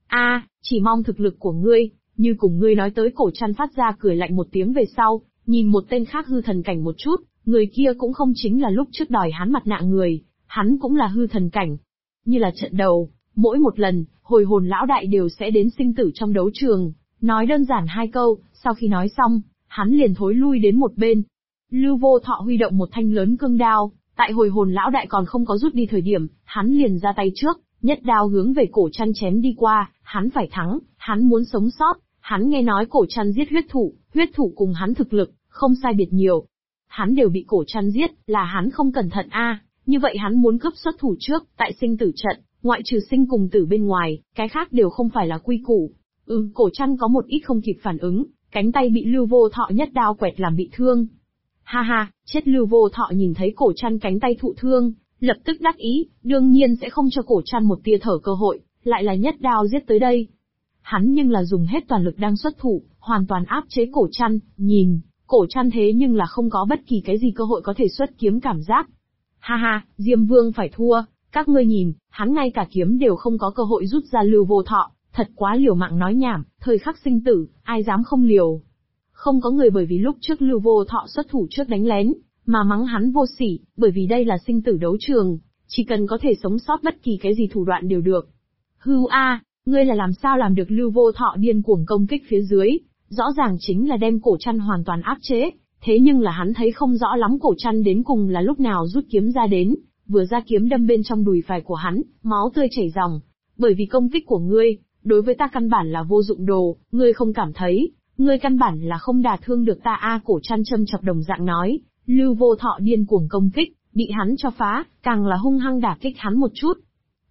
Chỉ mong thực lực của ngươi, như cùng ngươi nói tới. Cổ chăn phát ra cười lạnh một tiếng về sau, nhìn một tên khác hư thần cảnh một chút, người kia cũng không chính là lúc trước đòi hắn mặt nạ người, hắn cũng là hư thần cảnh. Như là trận đầu, mỗi một lần, hồi hồn lão đại đều sẽ đến sinh tử trong đấu trường, nói đơn giản 2 câu, sau khi nói xong, hắn liền thối lui đến một bên. Lưu Vô Thọ huy động một thanh lớn cương đao, tại hồi hồn lão đại còn không có rút đi thời điểm, hắn liền ra tay trước, nhất đao hướng về cổ trăn chém đi qua, hắn phải thắng, hắn muốn sống sót, hắn nghe nói cổ trăn giết huyết thủ cùng hắn thực lực, không sai biệt nhiều. Hắn đều bị cổ trăn giết, là hắn không cẩn thận như vậy hắn muốn cướp xuất thủ trước, tại sinh tử trận, ngoại trừ sinh cùng tử bên ngoài, cái khác đều không phải là quy củ. Cổ trăn có một ít không kịp phản ứng, cánh tay bị Lưu Vô Thọ nhất đao quẹt làm bị thương. Ha ha, chết. Lưu Vô Thọ nhìn thấy cổ trăn cánh tay thụ thương, lập tức đắc ý, đương nhiên sẽ không cho cổ trăn một tia thở cơ hội, lại là nhất đao giết tới đây. Hắn nhưng là dùng hết toàn lực đang xuất thủ, hoàn toàn áp chế cổ trăn, nhìn, cổ trăn thế nhưng là không có bất kỳ cái gì cơ hội có thể xuất kiếm cảm giác. Ha ha, Diêm Vương phải thua, các ngươi nhìn, hắn ngay cả kiếm đều không có cơ hội rút ra. Lưu Vô Thọ, thật quá liều mạng nói nhảm, thời khắc sinh tử, ai dám không liều. Không có người bởi vì lúc trước Lưu Vô Thọ xuất thủ trước đánh lén, mà mắng hắn vô sỉ, bởi vì đây là sinh tử đấu trường, chỉ cần có thể sống sót bất kỳ cái gì thủ đoạn đều được. Hưu ngươi là làm sao làm được? Lưu Vô Thọ điên cuồng công kích phía dưới, rõ ràng chính là đem cổ trăn hoàn toàn áp chế, thế nhưng là hắn thấy không rõ lắm cổ trăn đến cùng là lúc nào rút kiếm ra đến, vừa ra kiếm đâm bên trong đùi phải của hắn, máu tươi chảy ròng. Bởi vì công kích của ngươi, đối với ta căn bản là vô dụng đồ, ngươi không cảm thấy, ngươi căn bản là không đả thương được ta cổ trăn châm chọc đồng dạng nói. Lưu Vô Thọ điên cuồng công kích, bị hắn cho phá, càng là hung hăng đả kích hắn một chút.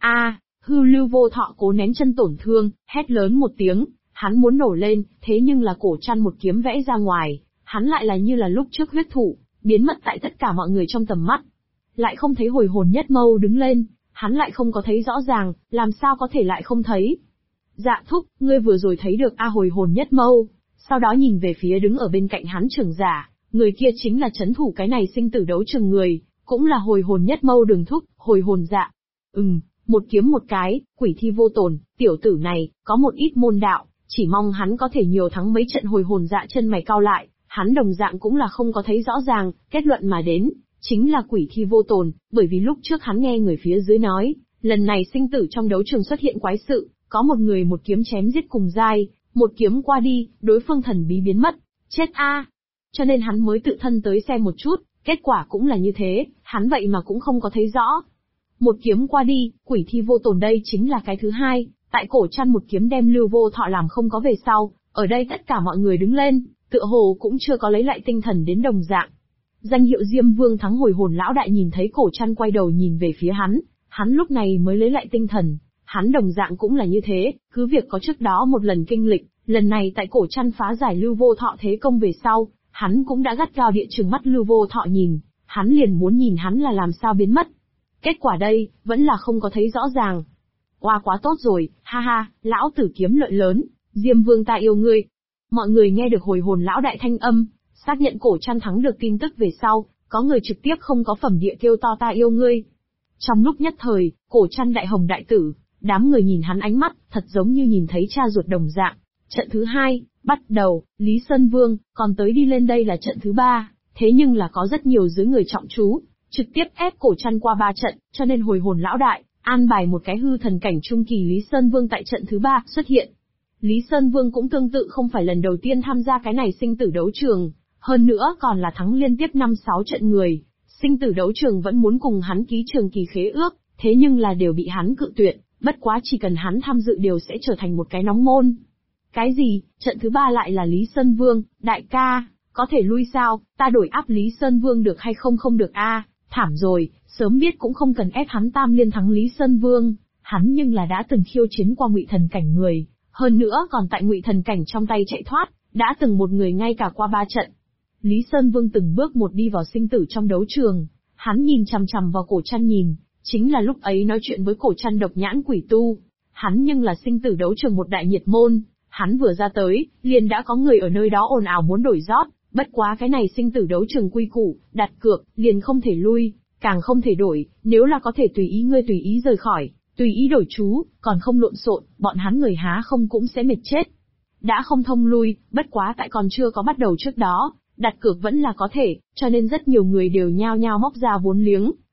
Lưu Vô Thọ cố nén chân tổn thương, hét lớn một tiếng, hắn muốn nổ lên, thế nhưng là cổ trăn một kiếm vẽ ra ngoài, hắn lại là như là lúc trước huyết thủ, biến mất tại tất cả mọi người trong tầm mắt. Lại không thấy hồi hồn nhất mâu đứng lên, hắn lại không có thấy rõ ràng, làm sao có thể lại không thấy. Dạ thúc, ngươi vừa rồi thấy được hồi hồn nhất mâu, sau đó nhìn về phía đứng ở bên cạnh hắn trưởng giả, người kia chính là trấn thủ cái này sinh tử đấu trường người, cũng là hồi hồn nhất mâu Đường thúc, hồi hồn dạ. Một kiếm một cái, quỷ thi vô tồn, tiểu tử này, có một ít môn đạo, chỉ mong hắn có thể nhiều thắng mấy trận. Hồi hồn dạ chân mày cau lại, hắn đồng dạng cũng là không có thấy rõ ràng, kết luận mà đến, chính là quỷ thi vô tồn, bởi vì lúc trước hắn nghe người phía dưới nói, lần này sinh tử trong đấu trường xuất hiện quái sự, có một người một kiếm chém giết cùng giai, một kiếm qua đi, đối phương thần bí biến mất, chết cho nên hắn mới tự thân tới xem một chút, kết quả cũng là như thế, hắn vậy mà cũng không có thấy rõ. Một kiếm qua đi, quỷ thi vô tồn đây chính là cái thứ hai, tại cổ trăn một kiếm đem Lưu Vô Thọ làm không có về sau, ở đây tất cả mọi người đứng lên, tựa hồ cũng chưa có lấy lại tinh thần đến đồng dạng. Danh hiệu Diêm Vương thắng. Hồi hồn lão đại nhìn thấy cổ trăn quay đầu nhìn về phía hắn lúc này mới lấy lại tinh thần, hắn đồng dạng cũng là như thế, cứ việc có trước đó một lần kinh lịch, lần này tại cổ trăn phá giải Lưu Vô Thọ thế công về sau, hắn cũng đã gắt gao địa trừng mắt Lưu Vô Thọ nhìn, hắn liền muốn nhìn hắn là làm sao biến mất. Kết quả đây, vẫn là không có thấy rõ ràng. Quá tốt rồi, ha ha, lão tử kiếm lợi lớn, Diêm Vương ta yêu ngươi. Mọi người nghe được hồi hồn lão đại thanh âm, xác nhận cổ trăn thắng được tin tức về sau, có người trực tiếp không có phẩm địa kêu to ta yêu ngươi. Trong lúc nhất thời, cổ trăn đại hồng đại tử, đám người nhìn hắn ánh mắt, thật giống như nhìn thấy cha ruột đồng dạng. Trận thứ 2, bắt đầu, Lý Sơn Vương, còn tới đi lên. Đây là trận thứ 3, thế nhưng là có rất nhiều dưới người trọng chú, trực tiếp ép cổ trăn qua 3 trận, cho nên hồi hồn lão đại, an bài một cái hư thần cảnh trung kỳ Lý Sơn Vương tại trận thứ 3 xuất hiện. Lý Sơn Vương cũng tương tự không phải lần đầu tiên tham gia cái này sinh tử đấu trường, hơn nữa còn là thắng liên tiếp 5-6 trận người. Sinh tử đấu trường vẫn muốn cùng hắn ký trường kỳ khế ước, thế nhưng là đều bị hắn cự tuyệt, bất quá chỉ cần hắn tham dự đều sẽ trở thành một cái nóng môn. Cái gì, trận thứ 3 lại là Lý Sơn Vương, đại ca, có thể lui sao, ta đổi áp Lý Sơn Vương được hay không? Không được thảm rồi, sớm biết cũng không cần ép hắn tam liên thắng Lý Sơn Vương, hắn nhưng là đã từng khiêu chiến qua ngụy thần cảnh người, hơn nữa còn tại ngụy thần cảnh trong tay chạy thoát, đã từng một người ngay cả qua 3 trận. Lý Sơn Vương từng bước một đi vào sinh tử trong đấu trường, hắn nhìn chằm chằm vào cổ trăn nhìn, chính là lúc ấy nói chuyện với cổ trăn độc nhãn quỷ tu, hắn nhưng là sinh tử đấu trường một đại nhiệt môn, hắn vừa ra tới, liền đã có người ở nơi đó ồn ào muốn đổi rót, bất quá cái này sinh tử đấu trường quy củ, đặt cược, liền không thể lui, càng không thể đổi, nếu là có thể tùy ý ngươi tùy ý rời khỏi, tùy ý đổi chú, còn không lộn xộn, bọn hắn người há không cũng sẽ mệt chết. Đã không thông lui, bất quá tại còn chưa có bắt đầu trước đó, đặt cược vẫn là có thể, cho nên rất nhiều người đều nhao nhao móc ra vốn liếng,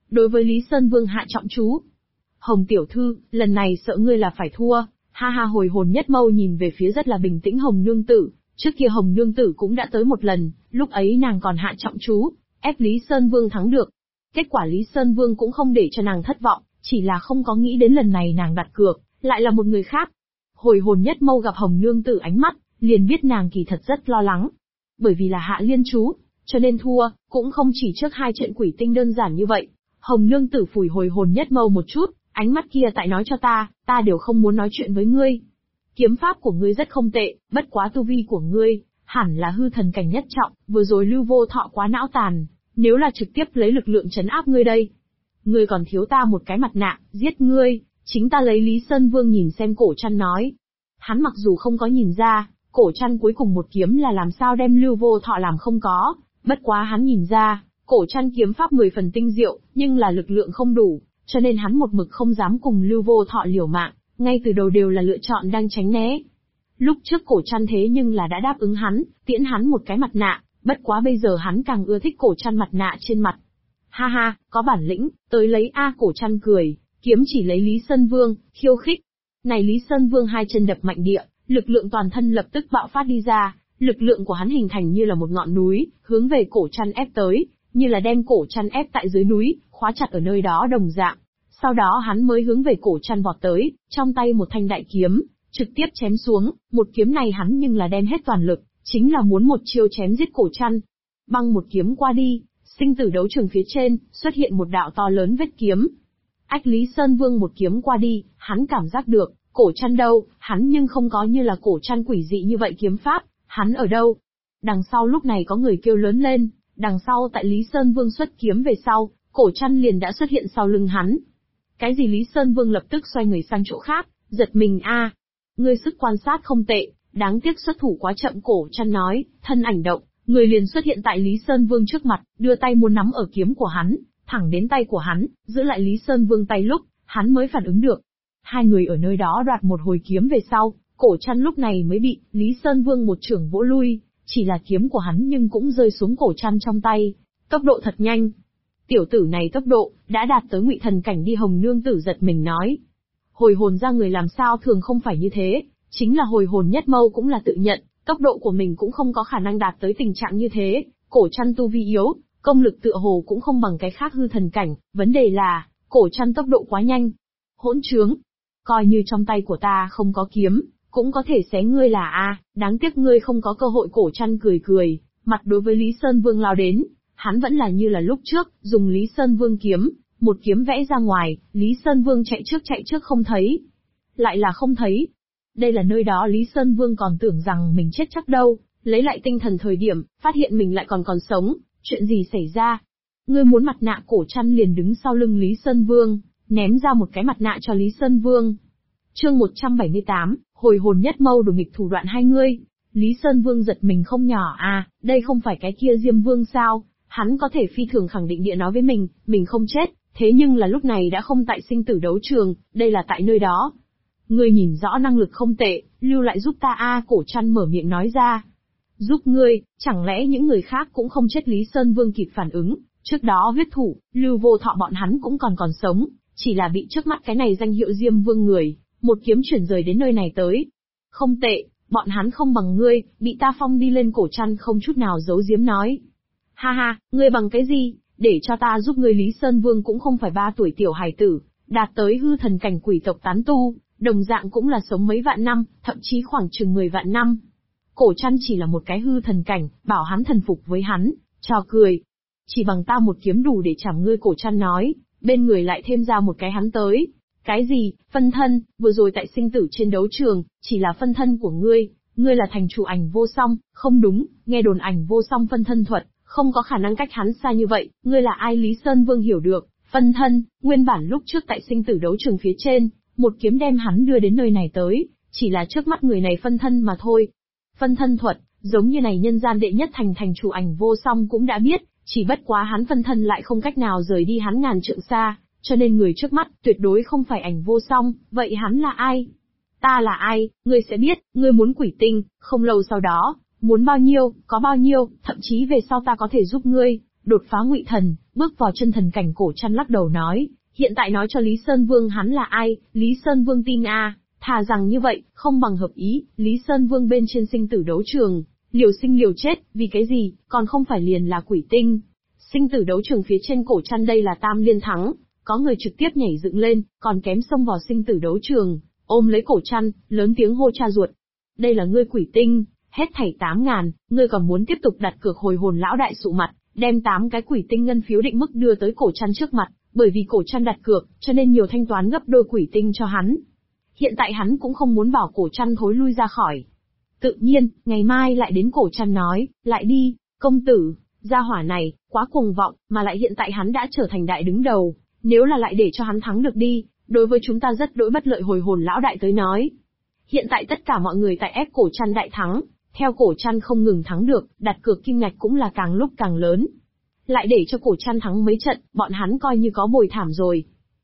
đối với Lý Sơn Vương hạ trọng chú. Hồng tiểu thư, lần này sợ ngươi là phải thua. Ha ha, hồi hồn nhất mâu nhìn về phía rất là bình tĩnh Hồng nương tử, trước kia Hồng nương tử cũng đã tới một lần, lúc ấy nàng còn hạ trọng chú, ép Lý Sơn Vương thắng được. Kết quả Lý Sơn Vương cũng không để cho nàng thất vọng, chỉ là không có nghĩ đến lần này nàng đặt cược, lại là một người khác. Hồi hồn nhất mâu gặp Hồng nương tử ánh mắt, liền biết nàng kỳ thật rất lo lắng. Bởi vì là hạ liên chú, cho nên thua, cũng không chỉ trước 2 trận quỷ tinh đơn giản như vậy. Hồng nương tử phủi hồi hồn nhất mâu một chút, ánh mắt kia tại nói cho ta đều không muốn nói chuyện với ngươi. Kiếm pháp của ngươi rất không tệ, bất quá tu vi của ngươi, hẳn là hư thần cảnh nhất trọng, vừa rồi Lưu Vô Thọ quá não tàn, nếu là trực tiếp lấy lực lượng trấn áp ngươi đây. Ngươi còn thiếu ta một cái mặt nạ, giết ngươi, chính ta lấy. Lý Sơn Vương nhìn xem Cổ Trăn nói. Hắn mặc dù không có nhìn ra, Cổ Trăn cuối cùng một kiếm là làm sao đem Lưu Vô Thọ làm không có, bất quá hắn nhìn ra, Cổ Trăn kiếm pháp 10 phần tinh diệu, nhưng là lực lượng không đủ, cho nên hắn một mực không dám cùng Lưu Vô Thọ liều mạng, ngay từ đầu đều là lựa chọn đang tránh né. Lúc trước Cổ Trăn thế nhưng là đã đáp ứng hắn, tiễn hắn một cái mặt nạ, bất quá bây giờ hắn càng ưa thích Cổ Trăn mặt nạ trên mặt. Ha ha, có bản lĩnh, tới lấy A. Cổ Trăn cười, kiếm chỉ lấy Lý Sơn Vương, khiêu khích. Này Lý Sơn Vương 2 chân đập mạnh địa, lực lượng toàn thân lập tức bạo phát đi ra, lực lượng của hắn hình thành như là một ngọn núi, hướng về Cổ Trăn ép tới, như là đem Cổ Trăn ép tại dưới núi, khóa chặt ở nơi đó đồng dạng. Sau đó hắn mới hướng về Cổ Trăn vọt tới, trong tay một thanh đại kiếm, trực tiếp chém xuống, một kiếm này hắn nhưng là đem hết toàn lực, chính là muốn một chiêu chém giết Cổ Trăn. Băng một kiếm qua đi, sinh tử đấu trường phía trên, xuất hiện một đạo to lớn vết kiếm. Ách Lý Sơn Vương một kiếm qua đi, hắn cảm giác được, Cổ Trăn đâu, hắn nhưng không có như là Cổ Trăn quỷ dị như vậy kiếm pháp, hắn ở đâu? Đằng sau lúc này có người kêu lớn lên, đằng sau tại Lý Sơn Vương xuất kiếm về sau, Cổ Trăn liền đã xuất hiện sau lưng hắn. Cái gì? Lý Sơn Vương lập tức xoay người sang chỗ khác, giật mình a, ngươi sức quan sát không tệ, đáng tiếc xuất thủ quá chậm. Cổ Trăn nói, thân ảnh động, người liền xuất hiện tại Lý Sơn Vương trước mặt, đưa tay muốn nắm ở kiếm của hắn, thẳng đến tay của hắn, giữ lại Lý Sơn Vương tay lúc, hắn mới phản ứng được. 2 người ở nơi đó đoạt một hồi kiếm về sau, Cổ Trăn lúc này mới bị Lý Sơn Vương một chưởng vỗ lui, chỉ là kiếm của hắn nhưng cũng rơi xuống Cổ Trăn trong tay, tốc độ thật nhanh. Tiểu tử này tốc độ, đã đạt tới ngụy thần cảnh đi. Hồng nương tử giật mình nói. Hồi hồn ra người làm sao thường không phải như thế, chính là hồi hồn nhất mâu cũng là tự nhận, tốc độ của mình cũng không có khả năng đạt tới tình trạng như thế. Cổ Trăn tu vi yếu, công lực tựa hồ cũng không bằng cái khác hư thần cảnh, vấn đề là, Cổ Trăn tốc độ quá nhanh. Hỗn trướng! Coi như trong tay của ta không có kiếm, cũng có thể xé ngươi là a, đáng tiếc ngươi không có cơ hội. Cổ Trăn cười cười, mặt đối với Lý Sơn Vương lao đến. Hắn vẫn là như là lúc trước, dùng Lý Sơn Vương kiếm, một kiếm vẽ ra ngoài, Lý Sơn Vương chạy trước không thấy. Lại là không thấy. Đây là nơi đó Lý Sơn Vương còn tưởng rằng mình chết chắc đâu, lấy lại tinh thần thời điểm, phát hiện mình lại còn sống, chuyện gì xảy ra? Ngươi muốn mặt nạ? Cổ Trăn liền đứng sau lưng Lý Sơn Vương, ném ra một cái mặt nạ cho Lý Sơn Vương. Chương 178, hồi hồn nhất mâu đùa nghịch thủ đoạn hai ngươi. Lý Sơn Vương giật mình không nhỏ à, đây không phải cái kia Diêm Vương sao? Hắn có thể phi thường khẳng định địa nói với mình không chết, thế nhưng là lúc này đã không tại sinh tử đấu trường, đây là tại nơi đó. Ngươi nhìn rõ năng lực không tệ, lưu lại giúp ta a. Cổ Trăn mở miệng nói ra. Giúp ngươi, chẳng lẽ những người khác cũng không chết? Lý Sơn Vương kịp phản ứng, trước đó huyết thủ, Lưu Vô Thọ bọn hắn cũng còn sống, chỉ là bị trước mắt cái này danh hiệu Diêm Vương người, một kiếm chuyển rời đến nơi này tới. Không tệ, bọn hắn không bằng ngươi, bị ta phong đi lên. Cổ Trăn không chút nào giấu giếm nói. Ha ha, ngươi bằng cái gì, để cho ta giúp ngươi? Lý Sơn Vương cũng không phải 3 tuổi tiểu hài tử, đạt tới hư thần cảnh quỷ tộc tán tu, đồng dạng cũng là sống mấy vạn năm, thậm chí khoảng chừng 10 vạn năm. Cổ Trăn chỉ là một cái hư thần cảnh, bảo hắn thần phục với hắn, trò cười. Chỉ bằng ta một kiếm đủ để chảm ngươi. Cổ Trăn nói, bên người lại thêm ra một cái hắn tới. Cái gì? Phân thân? Vừa rồi tại sinh tử trên đấu trường, chỉ là phân thân của ngươi là thành chủ Ảnh Vô Song? Không đúng, nghe đồn Ảnh Vô Song phân thân thuật, không có khả năng cách hắn xa như vậy. Ngươi là ai? Lý Sơn Vương hiểu được, phân thân, nguyên bản lúc trước tại sinh tử đấu trường phía trên, một kiếm đem hắn đưa đến nơi này tới, chỉ là trước mắt người này phân thân mà thôi. Phân thân thuật, giống như này nhân gian đệ nhất thành chủ Ảnh Vô Song cũng đã biết, chỉ bất quá hắn phân thân lại không cách nào rời đi hắn ngàn trượng xa, cho nên người trước mắt tuyệt đối không phải Ảnh Vô Song. Vậy hắn là ai? Ta là ai? Ngươi sẽ biết. Ngươi muốn quỷ tinh, không lâu sau đó, muốn bao nhiêu, có bao nhiêu, thậm chí về sau ta có thể giúp ngươi, đột phá ngụy thần, bước vào chân thần cảnh. Cổ Trăn lắc đầu nói, hiện tại nói cho Lý Sơn Vương hắn là ai, Lý Sơn Vương tin thà rằng như vậy, không bằng hợp ý. Lý Sơn Vương bên trên sinh tử đấu trường, liều sinh liều chết, vì cái gì, còn không phải liền là quỷ tinh. Sinh tử đấu trường phía trên Cổ Trăn đây là tam liên thắng, có người trực tiếp nhảy dựng lên, còn kém xông vào sinh tử đấu trường, ôm lấy Cổ Trăn, lớn tiếng hô cha ruột. Đây là ngươi quỷ tinh, hết thảy 8.000, ngươi còn muốn tiếp tục đặt cược hồi hồn lão đại sụ mặt, đem 8 cái quỷ tinh ngân phiếu định mức đưa tới Cổ Trăn trước mặt, bởi vì Cổ Trăn đặt cược, cho nên nhiều thanh toán gấp đôi quỷ tinh cho hắn. Hiện tại hắn cũng không muốn bảo Cổ Trăn thối lui ra khỏi. Tự nhiên, ngày mai lại đến. Cổ Trăn nói, lại đi, công tử, gia hỏa này, quá cuồng vọng, mà lại hiện tại hắn đã trở thành đại đứng đầu, nếu là lại để cho hắn thắng được đi, đối với chúng ta rất đỗi bất lợi. Hồi hồn lão đại tới nói. Hiện tại tất cả mọi người tại ép Cổ Trăn đại thắng, theo Cổ Trăn không ngừng thắng được, đặt cược kim ngạch cũng là càng lúc càng lớn. Lại để cho Cổ Trăn thắng mấy trận, bọn hắn coi như có bồi thảm rồi.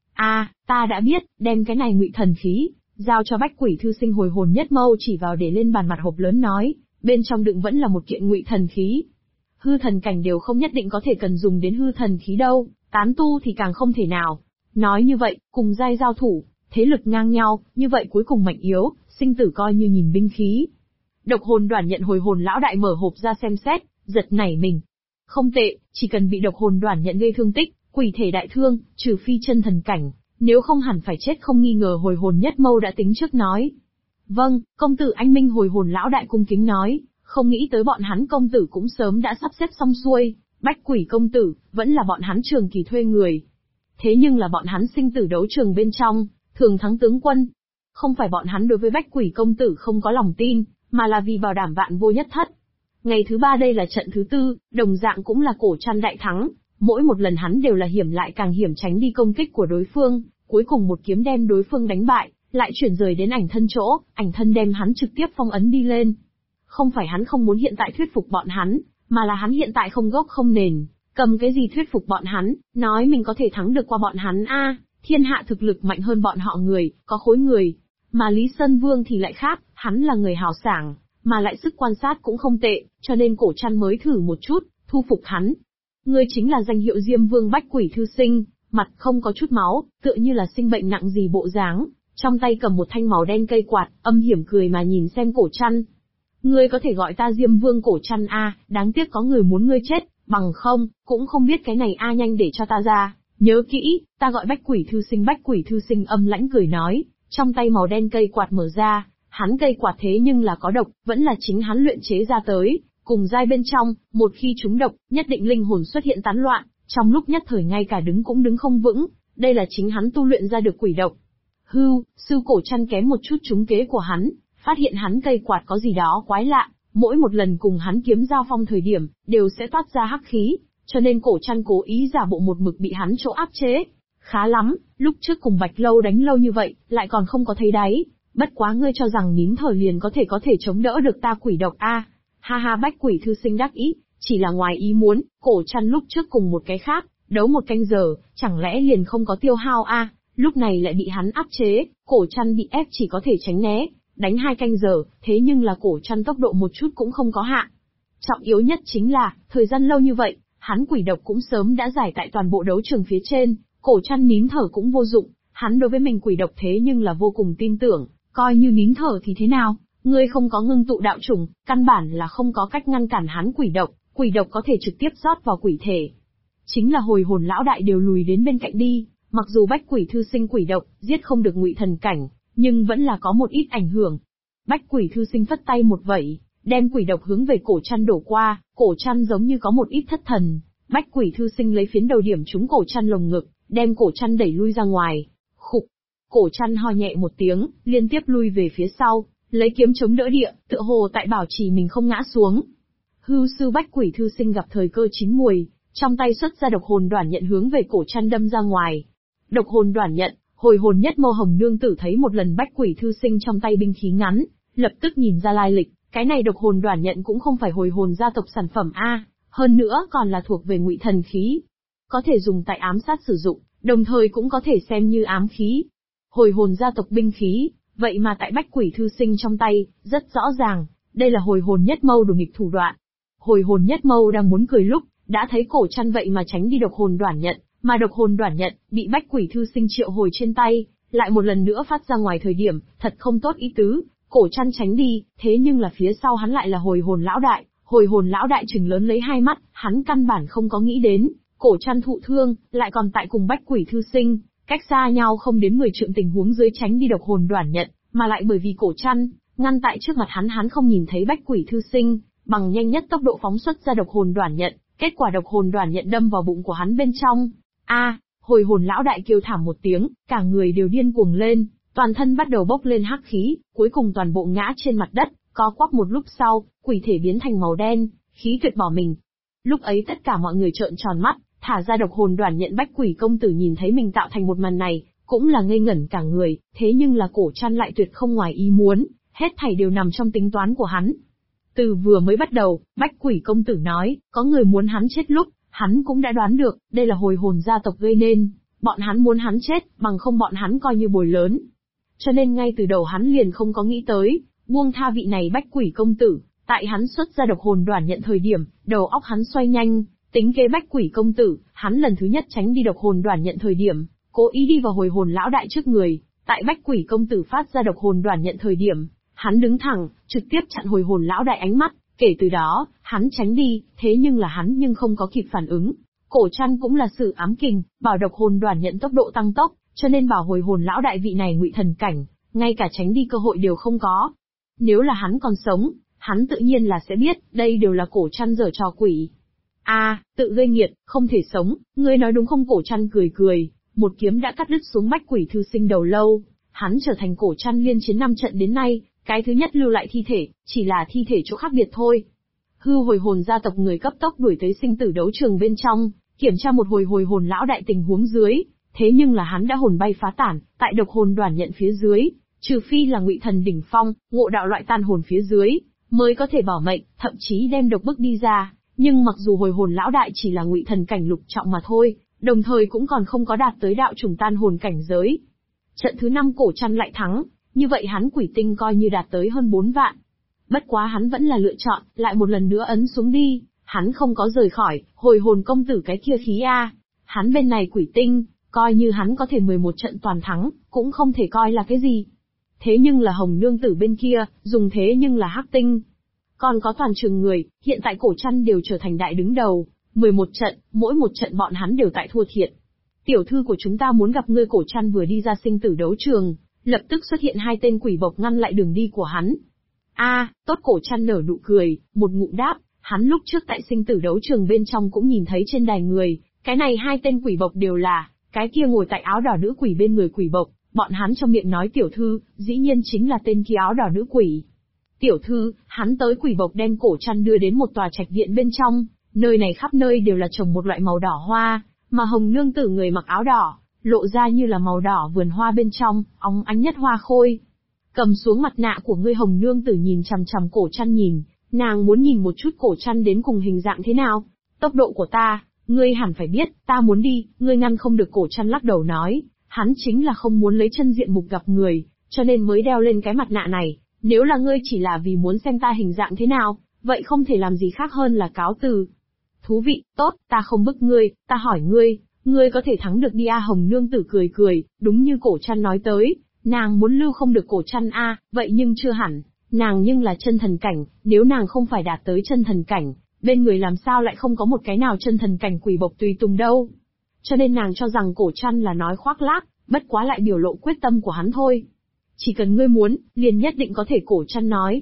Ta đã biết, đem cái này ngụy thần khí, giao cho Bách Quỷ Thư Sinh. Hồi hồn nhất mâu chỉ vào để lên bàn mặt hộp lớn nói, bên trong đựng vẫn là một kiện ngụy thần khí. Hư thần cảnh đều không nhất định có thể cần dùng đến hư thần khí đâu, tán tu thì càng không thể nào. Nói như vậy, cùng giai giao thủ, thế lực ngang nhau, như vậy cuối cùng mạnh yếu, sinh tử coi như nhìn binh khí. Độc hồn đoản nhận. Hồi hồn lão đại mở hộp ra xem xét, giật nảy mình. Không tệ, chỉ cần bị độc hồn đoản nhận gây thương tích, quỷ thể đại thương, trừ phi chân thần cảnh, nếu không hẳn phải chết không nghi ngờ. Hồi hồn nhất mâu đã tính trước nói. Vâng, công tử anh minh. Hồi hồn lão đại cung kính nói, không nghĩ tới bọn hắn công tử cũng sớm đã sắp xếp xong xuôi. Bách Quỷ công tử, vẫn là bọn hắn trường kỳ thuê người. Thế nhưng là bọn hắn sinh tử đấu trường bên trong, thường thắng tướng quân. Không phải bọn hắn đối với Bách Quỷ công tử không có lòng tin, mà là vì bảo đảm vạn vô nhất thất. Ngày thứ 3 đây là trận thứ 4, đồng dạng cũng là Cổ Trăn đại thắng, mỗi một lần hắn đều là hiểm lại càng hiểm tránh đi công kích của đối phương, cuối cùng một kiếm đem đối phương đánh bại, lại chuyển rời đến ảnh thân chỗ, ảnh thân đem hắn trực tiếp phong ấn đi lên. Không phải hắn không muốn hiện tại thuyết phục bọn hắn, mà là hắn hiện tại không gốc không nền, cầm cái gì thuyết phục bọn hắn, nói mình có thể thắng được qua bọn hắn thiên hạ thực lực mạnh hơn bọn họ người, có khối người. Mà Lý Sơn Vương thì lại khác, hắn là người hào sảng, mà lại sức quan sát cũng không tệ, cho nên Cổ Trăn mới thử một chút, thu phục hắn. Ngươi chính là danh hiệu Diêm Vương Bách Quỷ Thư Sinh, mặt không có chút máu, tựa như là sinh bệnh nặng gì bộ dáng, trong tay cầm một thanh màu đen cây quạt, âm hiểm cười mà nhìn xem Cổ Trăn. Ngươi có thể gọi ta Diêm Vương Cổ Trăn đáng tiếc có người muốn ngươi chết, bằng không, cũng không biết cái này nhanh để cho ta ra, nhớ kỹ, ta gọi Bách Quỷ Thư Sinh. Bách Quỷ Thư Sinh âm lãnh cười nói, trong tay màu đen cây quạt mở ra, hắn cây quạt thế nhưng là có độc, vẫn là chính hắn luyện chế ra tới, cùng giai bên trong, một khi trúng độc, nhất định linh hồn xuất hiện tán loạn, trong lúc nhất thời ngay cả đứng cũng đứng không vững, đây là chính hắn tu luyện ra được quỷ độc. Sư Cổ Trăn kém một chút trúng kế của hắn, phát hiện hắn cây quạt có gì đó quái lạ, mỗi một lần cùng hắn kiếm giao phong thời điểm, đều sẽ toát ra hắc khí, cho nên Cổ Trăn cố ý giả bộ một mực bị hắn chỗ áp chế. Khá lắm, lúc trước cùng Bạch Lâu đánh lâu như vậy, lại còn không có thấy đáy, bất quá ngươi cho rằng nín thở liền có thể chống đỡ được ta quỷ độc Ha ha. Bách Quỷ Thư Sinh đắc ý, chỉ là ngoài ý muốn, Cổ Trăn lúc trước cùng một cái khác, đấu một canh giờ, chẳng lẽ liền không có tiêu hao lúc này lại bị hắn áp chế, Cổ Trăn bị ép chỉ có thể tránh né, đánh 2 canh giờ, thế nhưng là Cổ Trăn tốc độ một chút cũng không có hạ. Trọng yếu nhất chính là, thời gian lâu như vậy, hắn quỷ độc cũng sớm đã giải tại toàn bộ đấu trường phía trên, Cổ Trăn nín thở cũng vô dụng, hắn đối với mình quỷ độc thế nhưng là vô cùng tin tưởng, coi như nín thở thì thế nào, ngươi không có ngưng tụ đạo chủng, căn bản là không có cách ngăn cản hắn quỷ độc có thể trực tiếp rót vào quỷ thể. Chính là hồi hồn lão đại đều lùi đến bên cạnh đi, mặc dù Bách Quỷ Thư Sinh quỷ độc, giết không được ngụy thần cảnh, nhưng vẫn là có một ít ảnh hưởng. Bách Quỷ Thư Sinh phất tay một vẩy, đem quỷ độc hướng về Cổ Trăn đổ qua, Cổ Trăn giống như có một ít thất thần. Bách Quỷ Thư Sinh lấy phiến đầu điểm trúng Cổ Trăn lồng ngực, đem Cổ Trăn đẩy lui ra ngoài. Khục! Cổ Trăn ho nhẹ một tiếng, liên tiếp lui về phía sau, lấy kiếm chống đỡ địa, tựa hồ tại bảo trì mình không ngã xuống. Sư Bách Quỷ Thư Sinh gặp thời cơ chín muồi, trong tay xuất ra độc hồn đoản nhận hướng về Cổ Trăn đâm ra ngoài. Độc hồn đoản nhận, hồi hồn nhất mâu hồng nương tử thấy một lần Bách Quỷ Thư Sinh trong tay binh khí ngắn, lập tức nhìn ra lai lịch, cái này độc hồn đoản nhận cũng không phải hồi hồn gia tộc sản phẩm hơn nữa còn là thuộc về ngụy thần khí. Có thể dùng tại ám sát sử dụng, đồng thời cũng có thể xem như ám khí. Hồi hồn gia tộc binh khí, vậy mà tại Bách Quỷ Thư Sinh trong tay, rất rõ ràng, đây là hồi hồn nhất mâu đồ nghịch thủ đoạn. Hồi hồn nhất mâu đang muốn cười lúc, đã thấy cổ trăn vậy mà tránh đi độc hồn đoản nhận, mà độc hồn đoản nhận, bị bách quỷ thư sinh triệu hồi trên tay, lại một lần nữa phát ra ngoài thời điểm, thật không tốt ý tứ, cổ trăn tránh đi, thế nhưng là phía sau hắn lại là hồi hồn lão đại, hồi hồn lão đại trừng lớn lấy hai mắt, hắn căn bản không có nghĩ đến, cổ trăn thụ thương, lại còn tại cùng bách quỷ thư sinh, cách xa nhau không đến 10 trượng tình huống dưới tránh đi độc hồn đoản nhận, mà lại bởi vì cổ trăn, ngăn tại trước mặt hắn không nhìn thấy bách quỷ thư sinh, bằng nhanh nhất tốc độ phóng xuất ra độc hồn đoản nhận, kết quả độc hồn đoản nhận đâm vào bụng của hắn bên trong. Hồi hồn lão đại kêu thảm một tiếng, cả người đều điên cuồng lên, toàn thân bắt đầu bốc lên hắc khí, cuối cùng toàn bộ ngã trên mặt đất, có quắp một lúc sau, quỷ thể biến thành màu đen, khí tuyệt bỏ mình. Lúc ấy tất cả mọi người trợn tròn mắt, thả ra độc hồn đoản nhận bách quỷ công tử nhìn thấy mình tạo thành một màn này, cũng là ngây ngẩn cả người, thế nhưng là cổ trăn lại tuyệt không ngoài ý muốn, hết thảy đều nằm trong tính toán của hắn. Từ vừa mới bắt đầu, bách quỷ công tử nói, có người muốn hắn chết lúc, hắn cũng đã đoán được, đây là hồi hồn gia tộc gây nên, bọn hắn muốn hắn chết, bằng không bọn hắn coi như bồi lớn. Cho nên ngay từ đầu hắn liền không có nghĩ tới, buông tha vị này bách quỷ công tử, tại hắn xuất ra độc hồn đoản nhận thời điểm, đầu óc hắn xoay nhanh, tính kế bách quỷ công tử, hắn lần thứ nhất tránh đi độc hồn đoản nhận thời điểm, cố ý đi vào hồi hồn lão đại trước người, tại bách quỷ công tử phát ra độc hồn đoản nhận thời điểm, hắn đứng thẳng, trực tiếp chặn hồi hồn lão đại ánh mắt, kể từ đó, hắn tránh đi, thế nhưng là hắn không có kịp phản ứng. Cổ trăn cũng là sự ám kình, bảo độc hồn đoản nhận tốc độ tăng tốc, cho nên bảo hồi hồn lão đại vị này ngụy thần cảnh, ngay cả tránh đi cơ hội đều không có. Nếu là hắn còn sống, hắn tự nhiên là sẽ biết, đây đều là cổ trăn giở trò quỷ. Tự gây nghiệt, không thể sống, ngươi nói đúng không? Cổ trăn cười cười, một kiếm đã cắt đứt xuống bách quỷ thư sinh đầu lâu, hắn trở thành cổ trăn liên chiến 5 trận đến nay, cái thứ nhất lưu lại thi thể, chỉ là thi thể chỗ khác biệt thôi. Hư hồi hồn gia tộc người cấp tốc đuổi tới sinh tử đấu trường bên trong, kiểm tra một hồi hồn lão đại tình huống dưới, thế nhưng là hắn đã hồn bay phá tản, tại độc hồn đoản nhận phía dưới, trừ phi là ngụy thần đỉnh phong, ngộ đạo loại tan hồn phía dưới, mới có thể bảo mệnh, thậm chí đem độc bức đi ra, nhưng mặc dù hồi hồn lão đại chỉ là ngụy thần cảnh lục trọng mà thôi, đồng thời cũng còn không có đạt tới đạo trùng tan hồn cảnh giới. Trận thứ 5 cổ trăn lại thắng, như vậy hắn quỷ tinh coi như đạt tới hơn 4 vạn. Bất quá hắn vẫn là lựa chọn, lại một lần nữa ấn xuống đi, hắn không có rời khỏi, hồi hồn công tử cái kia khí Hắn bên này quỷ tinh, coi như hắn có thể 11 trận toàn thắng, cũng không thể coi là cái gì. Thế nhưng là hồng nương tử bên kia, dùng thế nhưng là hắc tinh. Còn có toàn trường người, hiện tại cổ trăn đều trở thành đại đứng đầu, 11 trận, mỗi một trận bọn hắn đều tại thua thiệt. Tiểu thư của chúng ta muốn gặp ngươi. Cổ trăn vừa đi ra sinh tử đấu trường, lập tức xuất hiện 2 tên quỷ bộc ngăn lại đường đi của hắn. Tốt. Cổ trăn nở nụ cười, một ngụm đáp, hắn lúc trước tại sinh tử đấu trường bên trong cũng nhìn thấy trên đài người, cái này 2 tên quỷ bộc đều là, cái kia ngồi tại áo đỏ nữ quỷ bên người quỷ bộc, bọn hắn trong miệng nói tiểu thư, dĩ nhiên chính là tên kia áo đỏ nữ quỷ. Tiểu thư, hắn tới. Quỷ bộc đem cổ trăn đưa đến một tòa trạch viện bên trong, nơi này khắp nơi đều là trồng một loại màu đỏ hoa, mà hồng nương tử người mặc áo đỏ, lộ ra như là màu đỏ vườn hoa bên trong, óng ánh nhất hoa khôi. Cầm xuống mặt nạ của ngươi. Hồng nương tử nhìn chằm chằm cổ trăn nhìn, nàng muốn nhìn một chút cổ trăn đến cùng hình dạng thế nào. Tốc độ của ta, ngươi hẳn phải biết, ta muốn đi, ngươi ngăn không được. Cổ trăn lắc đầu nói, hắn chính là không muốn lấy chân diện mục gặp người, cho nên mới đeo lên cái mặt nạ này. Nếu là ngươi chỉ là vì muốn xem ta hình dạng thế nào, vậy không thể làm gì khác hơn là cáo từ. Thú vị, tốt, ta không bức ngươi, ta hỏi ngươi có thể thắng được đi Hồng nương tử cười cười, đúng như cổ trăn nói tới, nàng muốn lưu không được cổ trăn vậy nhưng chưa hẳn, nàng nhưng là chân thần cảnh, nếu nàng không phải đạt tới chân thần cảnh, bên người làm sao lại không có một cái nào chân thần cảnh quỷ bộc tùy tùng đâu. Cho nên nàng cho rằng cổ trăn là nói khoác lác, bất quá lại biểu lộ quyết tâm của hắn thôi. Chỉ cần ngươi muốn, liền nhất định có thể. Cổ trăn nói.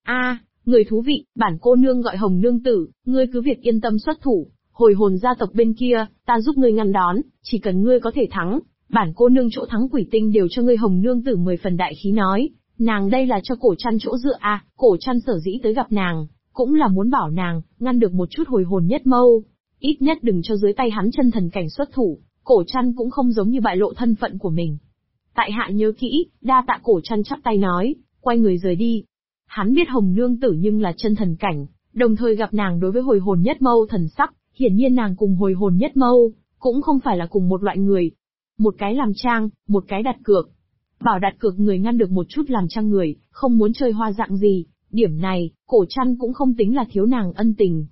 Người thú vị, bản cô nương gọi Hồng nương tử, ngươi cứ việc yên tâm xuất thủ, hồi hồn gia tộc bên kia, ta giúp ngươi ngăn đón, chỉ cần ngươi có thể thắng, bản cô nương chỗ thắng quỷ tinh đều cho ngươi. Hồng nương tử 10 phần đại khí nói, nàng đây là cho cổ trăn chỗ dựa cổ trăn sở dĩ tới gặp nàng, cũng là muốn bảo nàng, ngăn được một chút hồi hồn nhất mâu, ít nhất đừng cho dưới tay hắn chân thần cảnh xuất thủ. Cổ trăn cũng không giống như bại lộ thân phận của mình. Tại hạ nhớ kỹ, đa tạ. Cổ trăn chắp tay nói, quay người rời đi. Hắn biết Hồng nương tử nhưng là chân thần cảnh, đồng thời gặp nàng đối với hồi hồn nhất mâu thần sắc, hiển nhiên nàng cùng hồi hồn nhất mâu, cũng không phải là cùng một loại người. Một cái làm trang, một cái đặt cược. Bảo đặt cược người ngăn được một chút làm trang người, không muốn chơi hoa dạng gì, điểm này, cổ trăn cũng không tính là thiếu nàng ân tình.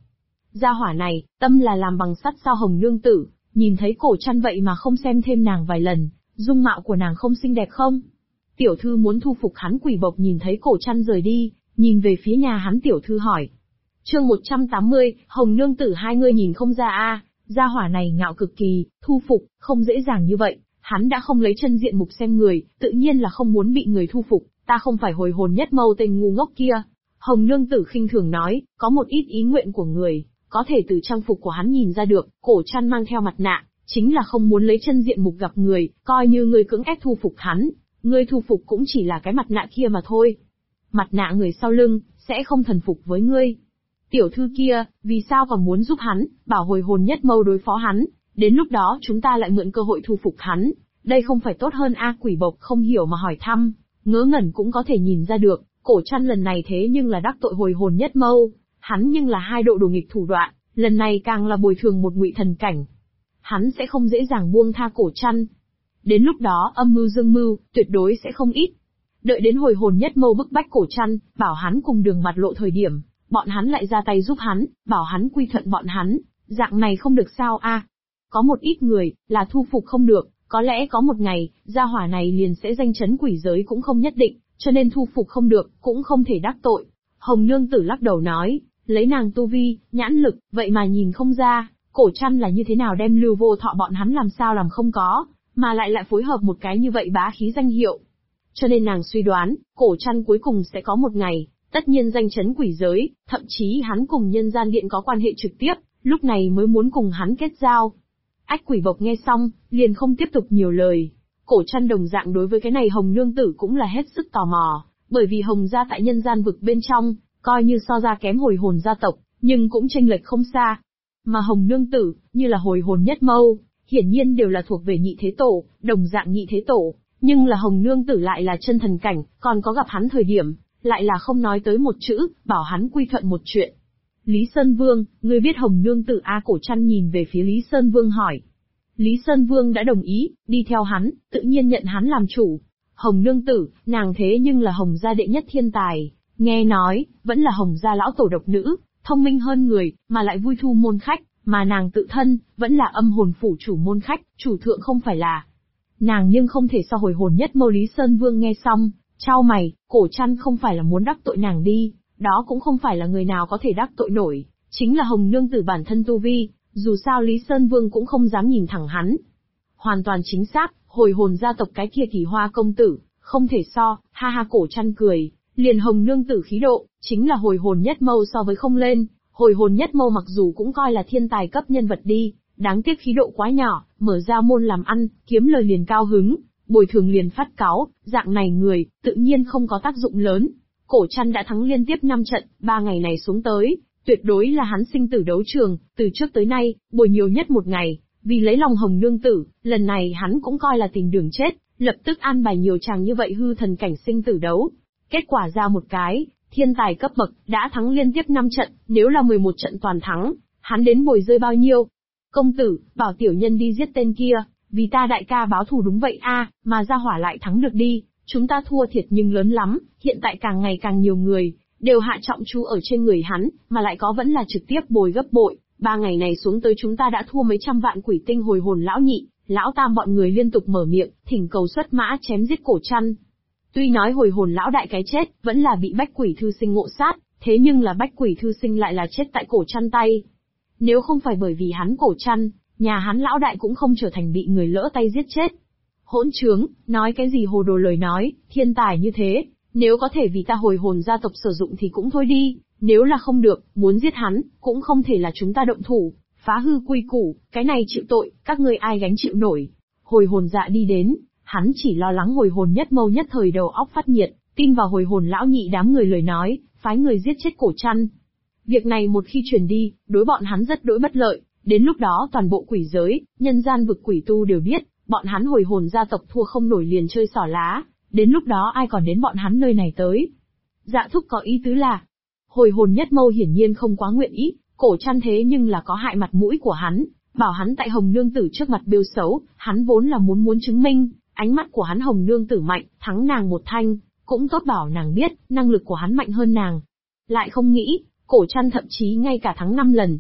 Gia hỏa này, tâm là làm bằng sắt sao Hồng Nương Tử, nhìn thấy Cổ Trăn vậy mà không xem thêm nàng vài lần, dung mạo của nàng không xinh đẹp không? Tiểu thư muốn thu phục hắn. Quỷ Bộc nhìn thấy Cổ Trăn rời đi, nhìn về phía nhà hắn. Tiểu thư hỏi. Chương 180, Hồng Nương Tử, hai ngươi nhìn không ra a? Gia hỏa này ngạo cực kỳ, thu phục, không dễ dàng như vậy, hắn đã không lấy chân diện mục xem người, tự nhiên là không muốn bị người thu phục, ta không phải hồi hồn nhất mâu tên ngu ngốc kia. Hồng Nương Tử khinh thường nói, có một ít ý nguyện của người, có thể từ trang phục của hắn nhìn ra được, Cổ Trăn mang theo mặt nạ, chính là không muốn lấy chân diện mục gặp người, coi như người cưỡng ép thu phục hắn, người thu phục cũng chỉ là cái mặt nạ kia mà thôi. Mặt nạ người sau lưng, sẽ không thần phục với ngươi. Tiểu thư kia, vì sao còn muốn giúp hắn, bảo hồi hồn nhất mâu đối phó hắn, đến lúc đó chúng ta lại mượn cơ hội thu phục hắn, đây không phải tốt hơn a? Quỷ Bộc không hiểu mà hỏi thăm, ngớ ngẩn cũng có thể nhìn ra được, Cổ Trăn lần này thế nhưng là đắc tội hồi hồn nhất mâu, hắn nhưng là hai độ đồ nghịch thủ đoạn, lần này càng là bồi thường một ngụy thần cảnh. Hắn sẽ không dễ dàng buông tha Cổ Trăn. Đến lúc đó âm mưu dương mưu, tuyệt đối sẽ không ít. Đợi đến hồi hồn nhất mâu bức bách Cổ Trăn, bảo hắn cùng đường mặt lộ thời điểm, bọn hắn lại ra tay giúp hắn, bảo hắn quy thuận bọn hắn, dạng này không được sao a? Có một ít người, là thu phục không được, có lẽ có một ngày, gia hỏa này liền sẽ danh chấn quỷ giới cũng không nhất định, cho nên thu phục không được, cũng không thể đắc tội. Hồng Nương Tử lắc đầu nói, lấy nàng tu vi, nhãn lực, vậy mà nhìn không ra, Cổ Trăn là như thế nào đem Lưu Vô Thọ bọn hắn làm sao làm không có, mà lại phối hợp một cái như vậy bá khí danh hiệu. Cho nên nàng suy đoán, Cổ Trăn cuối cùng sẽ có một ngày, tất nhiên danh chấn quỷ giới, thậm chí hắn cùng Nhân Gian Điện có quan hệ trực tiếp, lúc này mới muốn cùng hắn kết giao. Ách. Quỷ Bộc nghe xong, liền không tiếp tục nhiều lời. Cổ Trăn đồng dạng đối với cái này Hồng Nương Tử cũng là hết sức tò mò, bởi vì Hồng gia tại nhân gian vực bên trong, coi như so ra kém hồi hồn gia tộc, nhưng cũng chênh lệch không xa. Mà Hồng Nương Tử, như là hồi hồn nhất mâu, hiển nhiên đều là thuộc về nhị thế tổ, đồng dạng nhị thế tổ, nhưng là Hồng Nương Tử lại là chân thần cảnh, còn có gặp hắn thời điểm, lại là không nói tới một chữ, bảo hắn quy thuận một chuyện. Lý Sơn Vương, ngươi biết Hồng Nương Tử a? Cổ Trăn nhìn về phía Lý Sơn Vương hỏi. Lý Sơn Vương đã đồng ý, đi theo hắn, tự nhiên nhận hắn làm chủ. Hồng Nương Tử, nàng thế nhưng là Hồng gia đệ nhất thiên tài, nghe nói, vẫn là Hồng gia lão tổ độc nữ, thông minh hơn người, mà lại vui thu môn khách, mà nàng tự thân, vẫn là âm hồn phủ chủ môn khách, chủ thượng không phải là nàng, nhưng không thể so hồi hồn nhất mâu. Lý Sơn Vương nghe xong, chau mày, Cổ Trăn không phải là muốn đắc tội nàng đi, đó cũng không phải là người nào có thể đắc tội nổi, chính là Hồng Nương Tử bản thân tu vi, dù sao Lý Sơn Vương cũng không dám nhìn thẳng hắn. Hoàn toàn chính xác, hồi hồn gia tộc cái kia Kỳ Hoa công tử, không thể so, ha ha. Cổ Trăn cười, liền Hồng Nương Tử khí độ, chính là hồi hồn nhất mâu so với không lên, hồi hồn nhất mâu mặc dù cũng coi là thiên tài cấp nhân vật đi, đáng tiếc khí độ quá nhỏ, mở ra môn làm ăn, kiếm lời liền cao hứng, bồi thường liền phát cáu, dạng này người, tự nhiên không có tác dụng lớn. Cổ Trăn đã thắng liên tiếp 5 trận, 3 ngày này xuống tới, tuyệt đối là hắn sinh tử đấu trường, từ trước tới nay, bồi nhiều nhất một ngày, vì lấy lòng Hồng Nương Tử, lần này hắn cũng coi là tìm đường chết, lập tức an bài nhiều chàng như vậy hư thần cảnh sinh tử đấu. Kết quả ra một cái, thiên tài cấp bậc, đã thắng liên tiếp 5 trận, nếu là 11 trận toàn thắng, hắn đến bồi rơi bao nhiêu? Công tử, bảo tiểu nhân đi giết tên kia, vì ta đại ca báo thù. Đúng vậy a, mà gia hỏa lại thắng được đi, chúng ta thua thiệt nhưng lớn lắm, hiện tại càng ngày càng nhiều người, đều hạ trọng chú ở trên người hắn, mà lại có vẫn là trực tiếp bồi gấp bội. 3 ngày này xuống tới chúng ta đã thua mấy trăm vạn quỷ tinh. Hồi hồn lão nhị, lão tam bọn người liên tục mở miệng, thỉnh cầu xuất mã chém giết Cổ Trăn. Tuy nói hồi hồn lão đại cái chết, vẫn là bị Bách Quỷ Thư Sinh ngộ sát, thế nhưng là Bách Quỷ Thư Sinh lại là chết tại Cổ Trăn tay. Nếu không phải bởi vì hắn Cổ Trăn, nhà hắn lão đại cũng không trở thành bị người lỡ tay giết chết. Hỗn trướng, nói cái gì hồ đồ lời nói, thiên tài như thế, nếu có thể vì ta hồi hồn gia tộc sử dụng thì cũng thôi đi, nếu là không được, muốn giết hắn, cũng không thể là chúng ta động thủ, phá hư quy củ, cái này chịu tội, các ngươi ai gánh chịu nổi. Hồi hồn dạ đi đến, hắn chỉ lo lắng hồi hồn nhất mâu nhất thời đầu óc phát nhiệt, tin vào hồi hồn lão nhị đám người lời nói, phái người giết chết Cổ Trăn. Việc này một khi truyền đi, đối bọn hắn rất đối bất lợi, đến lúc đó toàn bộ quỷ giới, nhân gian vực quỷ tu đều biết, bọn hắn hồi hồn gia tộc thua không nổi liền chơi xỏ lá, đến lúc đó ai còn đến bọn hắn nơi này tới. Dạ thúc có ý tứ là, hồi hồn nhất mâu hiển nhiên không quá nguyện ý, Cổ Trăn thế nhưng là có hại mặt mũi của hắn, bảo hắn tại Hồng Nương Tử trước mặt bêu xấu, hắn vốn là muốn chứng minh, ánh mắt của hắn Hồng Nương Tử mạnh, thắng nàng một thanh, cũng tốt bảo nàng biết, năng lực của hắn mạnh hơn nàng. Lại không nghĩ, Cổ Trăn thậm chí ngay cả thắng 5 lần.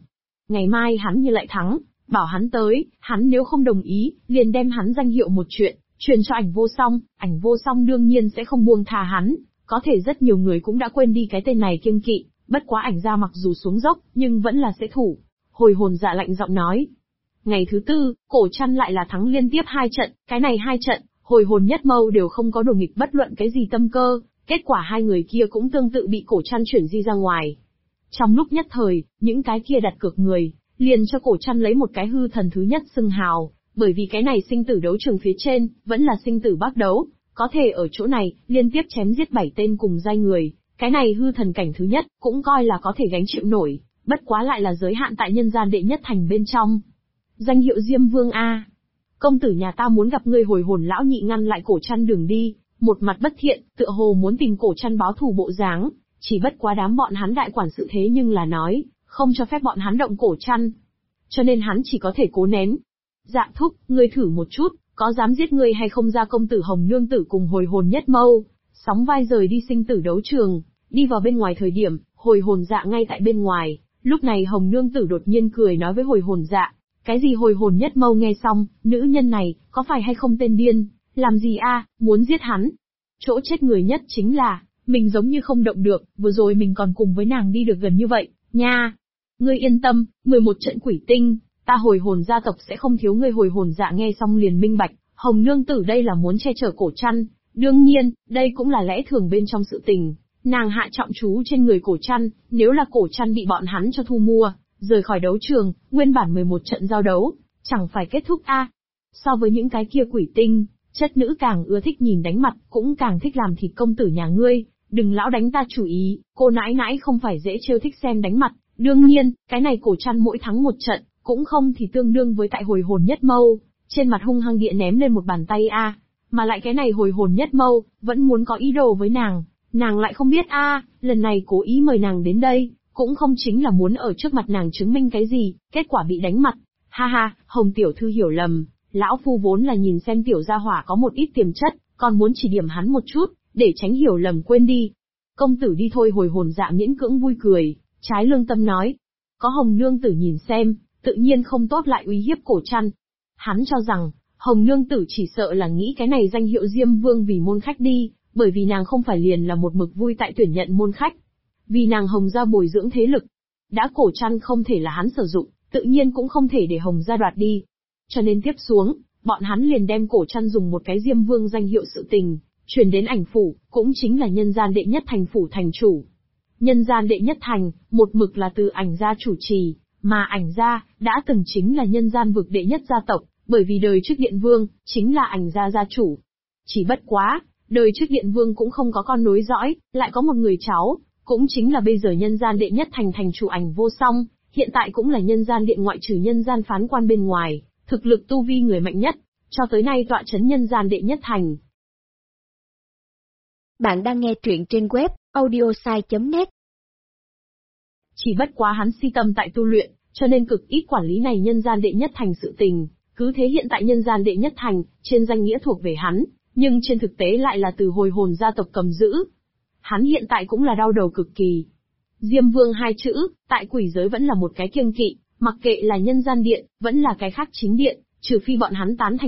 Ngày mai hắn như lại thắng, bảo hắn tới, hắn nếu không đồng ý, liền đem hắn danh hiệu một chuyện, truyền cho Ảnh Vô Song đương nhiên sẽ không buông tha hắn, có thể rất nhiều người cũng đã quên đi cái tên này kiêng kỵ, bất quá Ảnh gia mặc dù xuống dốc, nhưng vẫn là sẽ thủ. Hồi hồn dạ lạnh giọng nói. Ngày thứ tư, Cổ Trăn lại là thắng liên tiếp 2 trận, cái này 2 trận, Hồi hồn Nhất Mâu đều không có đổ nghịch bất luận cái gì tâm cơ, kết quả hai người kia cũng tương tự bị Cổ Trăn chuyển di ra ngoài. Trong lúc nhất thời, những cái kia đặt cược người, liền cho Cổ Trăn lấy một cái hư thần thứ nhất xưng hào, bởi vì cái này sinh tử đấu trường phía trên, vẫn là sinh tử bác đấu, có thể ở chỗ này, liên tiếp chém giết 7 tên cùng giai người, cái này hư thần cảnh thứ nhất, cũng coi là có thể gánh chịu nổi, bất quá lại là giới hạn tại nhân gian đệ nhất thành bên trong. Danh hiệu Diêm Vương A. Công tử nhà ta muốn gặp ngươi. Hồi hồn lão nhị ngăn lại Cổ Trăn đường đi, một mặt bất thiện, tựa hồ muốn tìm Cổ Trăn báo thù bộ dáng, chỉ bất quá đám bọn hắn đại quản sự thế nhưng là nói, không cho phép bọn hắn động Cổ Trăn. Cho nên hắn chỉ có thể cố nén. Dạ thúc, ngươi thử một chút, có dám giết ngươi hay không? Ra công tử Hồng Nương Tử cùng Hồi hồn Nhất Mâu, sóng vai rời đi sinh tử đấu trường, đi vào bên ngoài thời điểm, Hồi hồn Dạ ngay tại bên ngoài, lúc này Hồng Nương Tử đột nhiên cười nói với Hồi hồn Dạ, cái gì? Hồi hồn Nhất Mâu nghe xong, nữ nhân này, có phải hay không tên điên, làm gì a, muốn giết hắn? Chỗ chết người nhất chính là, mình giống như không động được, vừa rồi mình còn cùng với nàng đi được gần như vậy, nha. Ngươi yên tâm, 11 trận quỷ tinh, ta Hồi hồn gia tộc sẽ không thiếu ngươi. Hồi hồn Dạ nghe xong liền minh bạch, Hồng Nương Tử đây là muốn che chở Cổ Trăn, đương nhiên, đây cũng là lẽ thường bên trong sự tình, nàng hạ trọng chú trên người Cổ Trăn, nếu là Cổ Trăn bị bọn hắn cho thu mua, rời khỏi đấu trường, nguyên bản 11 trận giao đấu, chẳng phải kết thúc a? So với những cái kia quỷ tinh, chất nữ càng ưa thích nhìn đánh mặt, cũng càng thích làm thịt công tử nhà ngươi, đừng lão đánh ta chủ ý, cô nãi nãi không phải dễ trêu thích xem đánh mặt, đương nhiên, cái này Cổ Trăn mỗi thắng một trận, cũng không thì tương đương với tại Hồi hồn Nhất Mâu, trên mặt hung hăng địa ném lên một bàn tay a, mà lại cái này Hồi hồn Nhất Mâu, vẫn muốn có ý đồ với nàng lại không biết a, lần này cố ý mời nàng đến đây, cũng không chính là muốn ở trước mặt nàng chứng minh cái gì, kết quả bị đánh mặt. Ha ha, Hồng tiểu thư hiểu lầm, lão phu vốn là nhìn xem tiểu gia hỏa có một ít tiềm chất, còn muốn chỉ điểm hắn một chút, để tránh hiểu lầm quên đi. Công tử đi thôi. Hồi hồn Dạ miễn cưỡng vui cười, trái lương tâm nói. Có Hồng Nương Tử nhìn xem, tự nhiên không tốt lại uy hiếp Cổ Trăn. Hắn cho rằng, Hồng Nương Tử chỉ sợ là nghĩ cái này danh hiệu Diêm Vương vì môn khách đi, bởi vì nàng không phải liền là một mực vui tại tuyển nhận môn khách. Vì nàng Hồng gia bồi dưỡng thế lực. Đã Cổ Trăn không thể là hắn sử dụng, tự nhiên cũng không thể để Hồng gia đoạt đi. Cho nên tiếp xuống, bọn hắn liền đem Cổ Trăn dùng một cái Diêm Vương danh hiệu sự tình, truyền đến Ảnh phủ, cũng chính là nhân gian đệ nhất thành phủ thành chủ. Nhân gian đệ nhất thành, một mực là từ Ảnh gia chủ trì, mà Ảnh gia, đã từng chính là nhân gian vực đệ nhất gia tộc, bởi vì đời trước Điện Vương, chính là Ảnh gia gia chủ. Chỉ bất quá, đời trước Điện Vương cũng không có con nối dõi, lại có một người cháu, cũng chính là bây giờ nhân gian đệ nhất thành thành chủ Ảnh Vô Song, hiện tại cũng là nhân gian điện ngoại trừ nhân gian phán quan bên ngoài, thực lực tu vi người mạnh nhất, cho tới nay tọa chấn nhân gian đệ nhất thành. Bạn đang nghe truyện trên web audiosai.net. Chỉ bất quá hắn si tâm tại tu luyện, cho nên cực ít quản lý này nhân gian đệ nhất thành sự tình, cứ thế hiện tại nhân gian đệ nhất thành, trên danh nghĩa thuộc về hắn, nhưng trên thực tế lại là từ Hồi hồn gia tộc cầm giữ. Hắn hiện tại cũng là đau đầu cực kỳ. Diêm Vương hai chữ, tại quỷ giới vẫn là một cái kiêng kỵ, mặc kệ là nhân gian điện, vẫn là cái khác chính điện, trừ phi bọn hắn tán thành